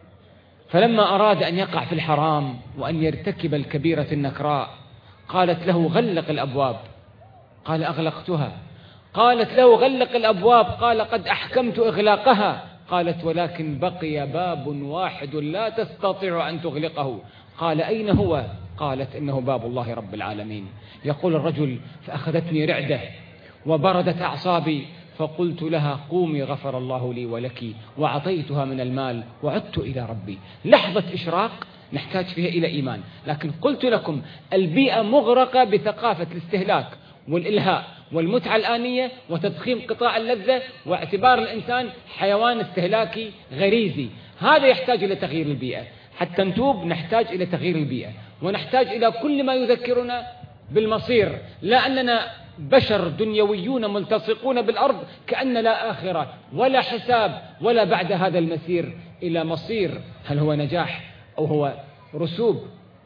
فلما أراد أن يقع في الحرام وأن يرتكب الكبيرة النكراء قالت له: غلق الأبواب. قال: أغلقتها. قالت له: غلق الأبواب. قال: قد أحكمت إغلاقها. قالت: ولكن بقي باب واحد لا تستطيع أن تغلقه. قال: أين هو؟ قالت: إنه باب الله رب العالمين. يقول الرجل: فأخذتني رعدة وبردت أعصابي، فقلت لها: قومي غفر الله لي ولك، وعطيتها من المال وعدت إلى ربي. لحظة إشراق نحتاج فيها إلى إيمان. لكن قلت لكم البيئة مغرقة بثقافة الاستهلاك والإلهاء والمتعة الآنية وتضخيم قطاع اللذة، واعتبار الإنسان حيوان استهلاكي غريزي. هذا يحتاج إلى تغيير البيئة. حتى نتوب نحتاج إلى تغيير البيئة، ونحتاج إلى كل ما يذكرنا بالمصير، لا أننا بشر دنيويون ملتصقون بالأرض كأن لا آخرة ولا حساب ولا بعد هذا المسير إلى مصير، هل هو نجاح أو هو رسوب.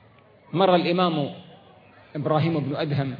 مر الإمام إبراهيم بن أدهم،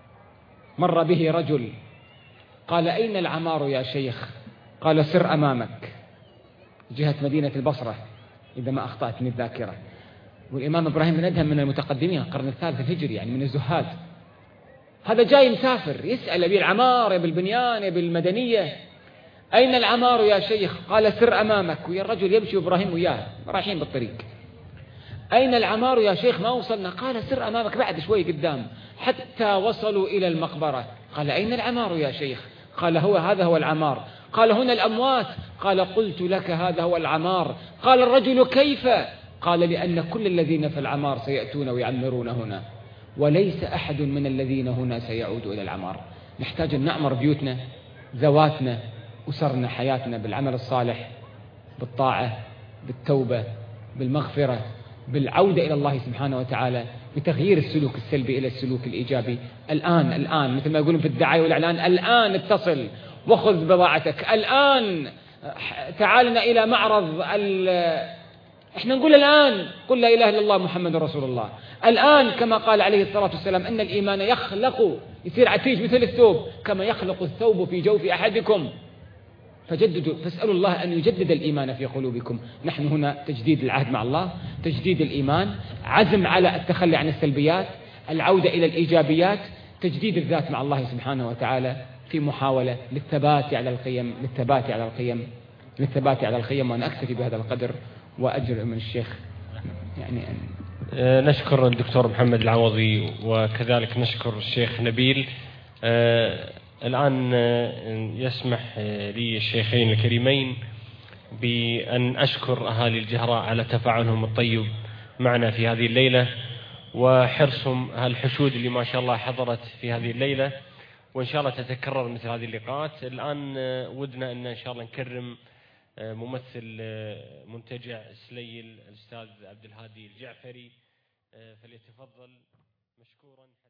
مر به رجل قال: أين العمار يا شيخ؟ قال: سر أمامك، جهة مدينة البصرة إذا ما أخطأتني الذاكرة. والإمام إبراهيم بن أدهم من المتقدمين القرن الثالث الهجري، يعني من الزهاد. هذا جاي مسافر يسأل: أبي العمار، أبي البنيان، أبي المدنية، أين العمار يا شيخ؟ قال: سر أمامك. ويا الرجل يمشي إبراهيم وياه رايحين بالطريق. أين العمار يا شيخ؟ ما وصلنا. قال: سر أمامك، بعد شوي قدام، حتى وصلوا إلى المقبرة. قال: أين العمار يا شيخ؟ قال: هذا هو العمار. قال: هنا الأموات. قال: قلت لك هذا هو العمار. قال الرجل: كيف؟ قال: لأن كل الذين في العمار سيأتون ويعمرون هنا، وليس أحد من الذين هنا سيعود إلى العمار. نحتاج أن نعمر بيوتنا، ذواتنا، أسرنا، حياتنا بالعمل الصالح، بالطاعة، بالتوبة، بالمغفرة، بالعودة إلى الله سبحانه وتعالى، بتغيير السلوك السلبي إلى السلوك الإيجابي. الآن مثل ما يقولون في الدعاية والإعلان، الآن اتصل وخذ بضاعتك، الآن تعالنا إلى معرض احنا نقول الآن قل لا إله إلا الله محمد رسول الله. الآن كما قال عليه الصلاة والسلام أن الإيمان يخلق، يصير عتيج مثل الثوب كما يخلق الثوب في جوف أحدكم. فجددوا، فاسألوا الله أن يجدد الإيمان في قلوبكم. نحن هنا تجديد العهد مع الله، تجديد الإيمان، عزم على التخلي عن السلبيات، العودة إلى الإيجابيات، تجديد الذات مع الله سبحانه وتعالى في محاولة للثبات على القيم، للثبات على القيم. وأنا أكتفي بهذا القدر وأجر من الشيخ يعني نشكر الدكتور محمد العوضي وكذلك نشكر الشيخ نبيل. الآن يسمح لي الشيخين الكريمين بأن أشكر أهالي الجهراء على تفاعلهم الطيب معنا في هذه الليلة وحرصهم، هالحشود اللي ما شاء الله حضرت في هذه الليلة، وإن شاء الله تتكرر مثل هذه اللقاءات. الآن ودنا أن إن شاء الله نكرم ممثل منتجع سليل الأستاذ عبد الهادي الجعفري، فليتفضل مشكورا.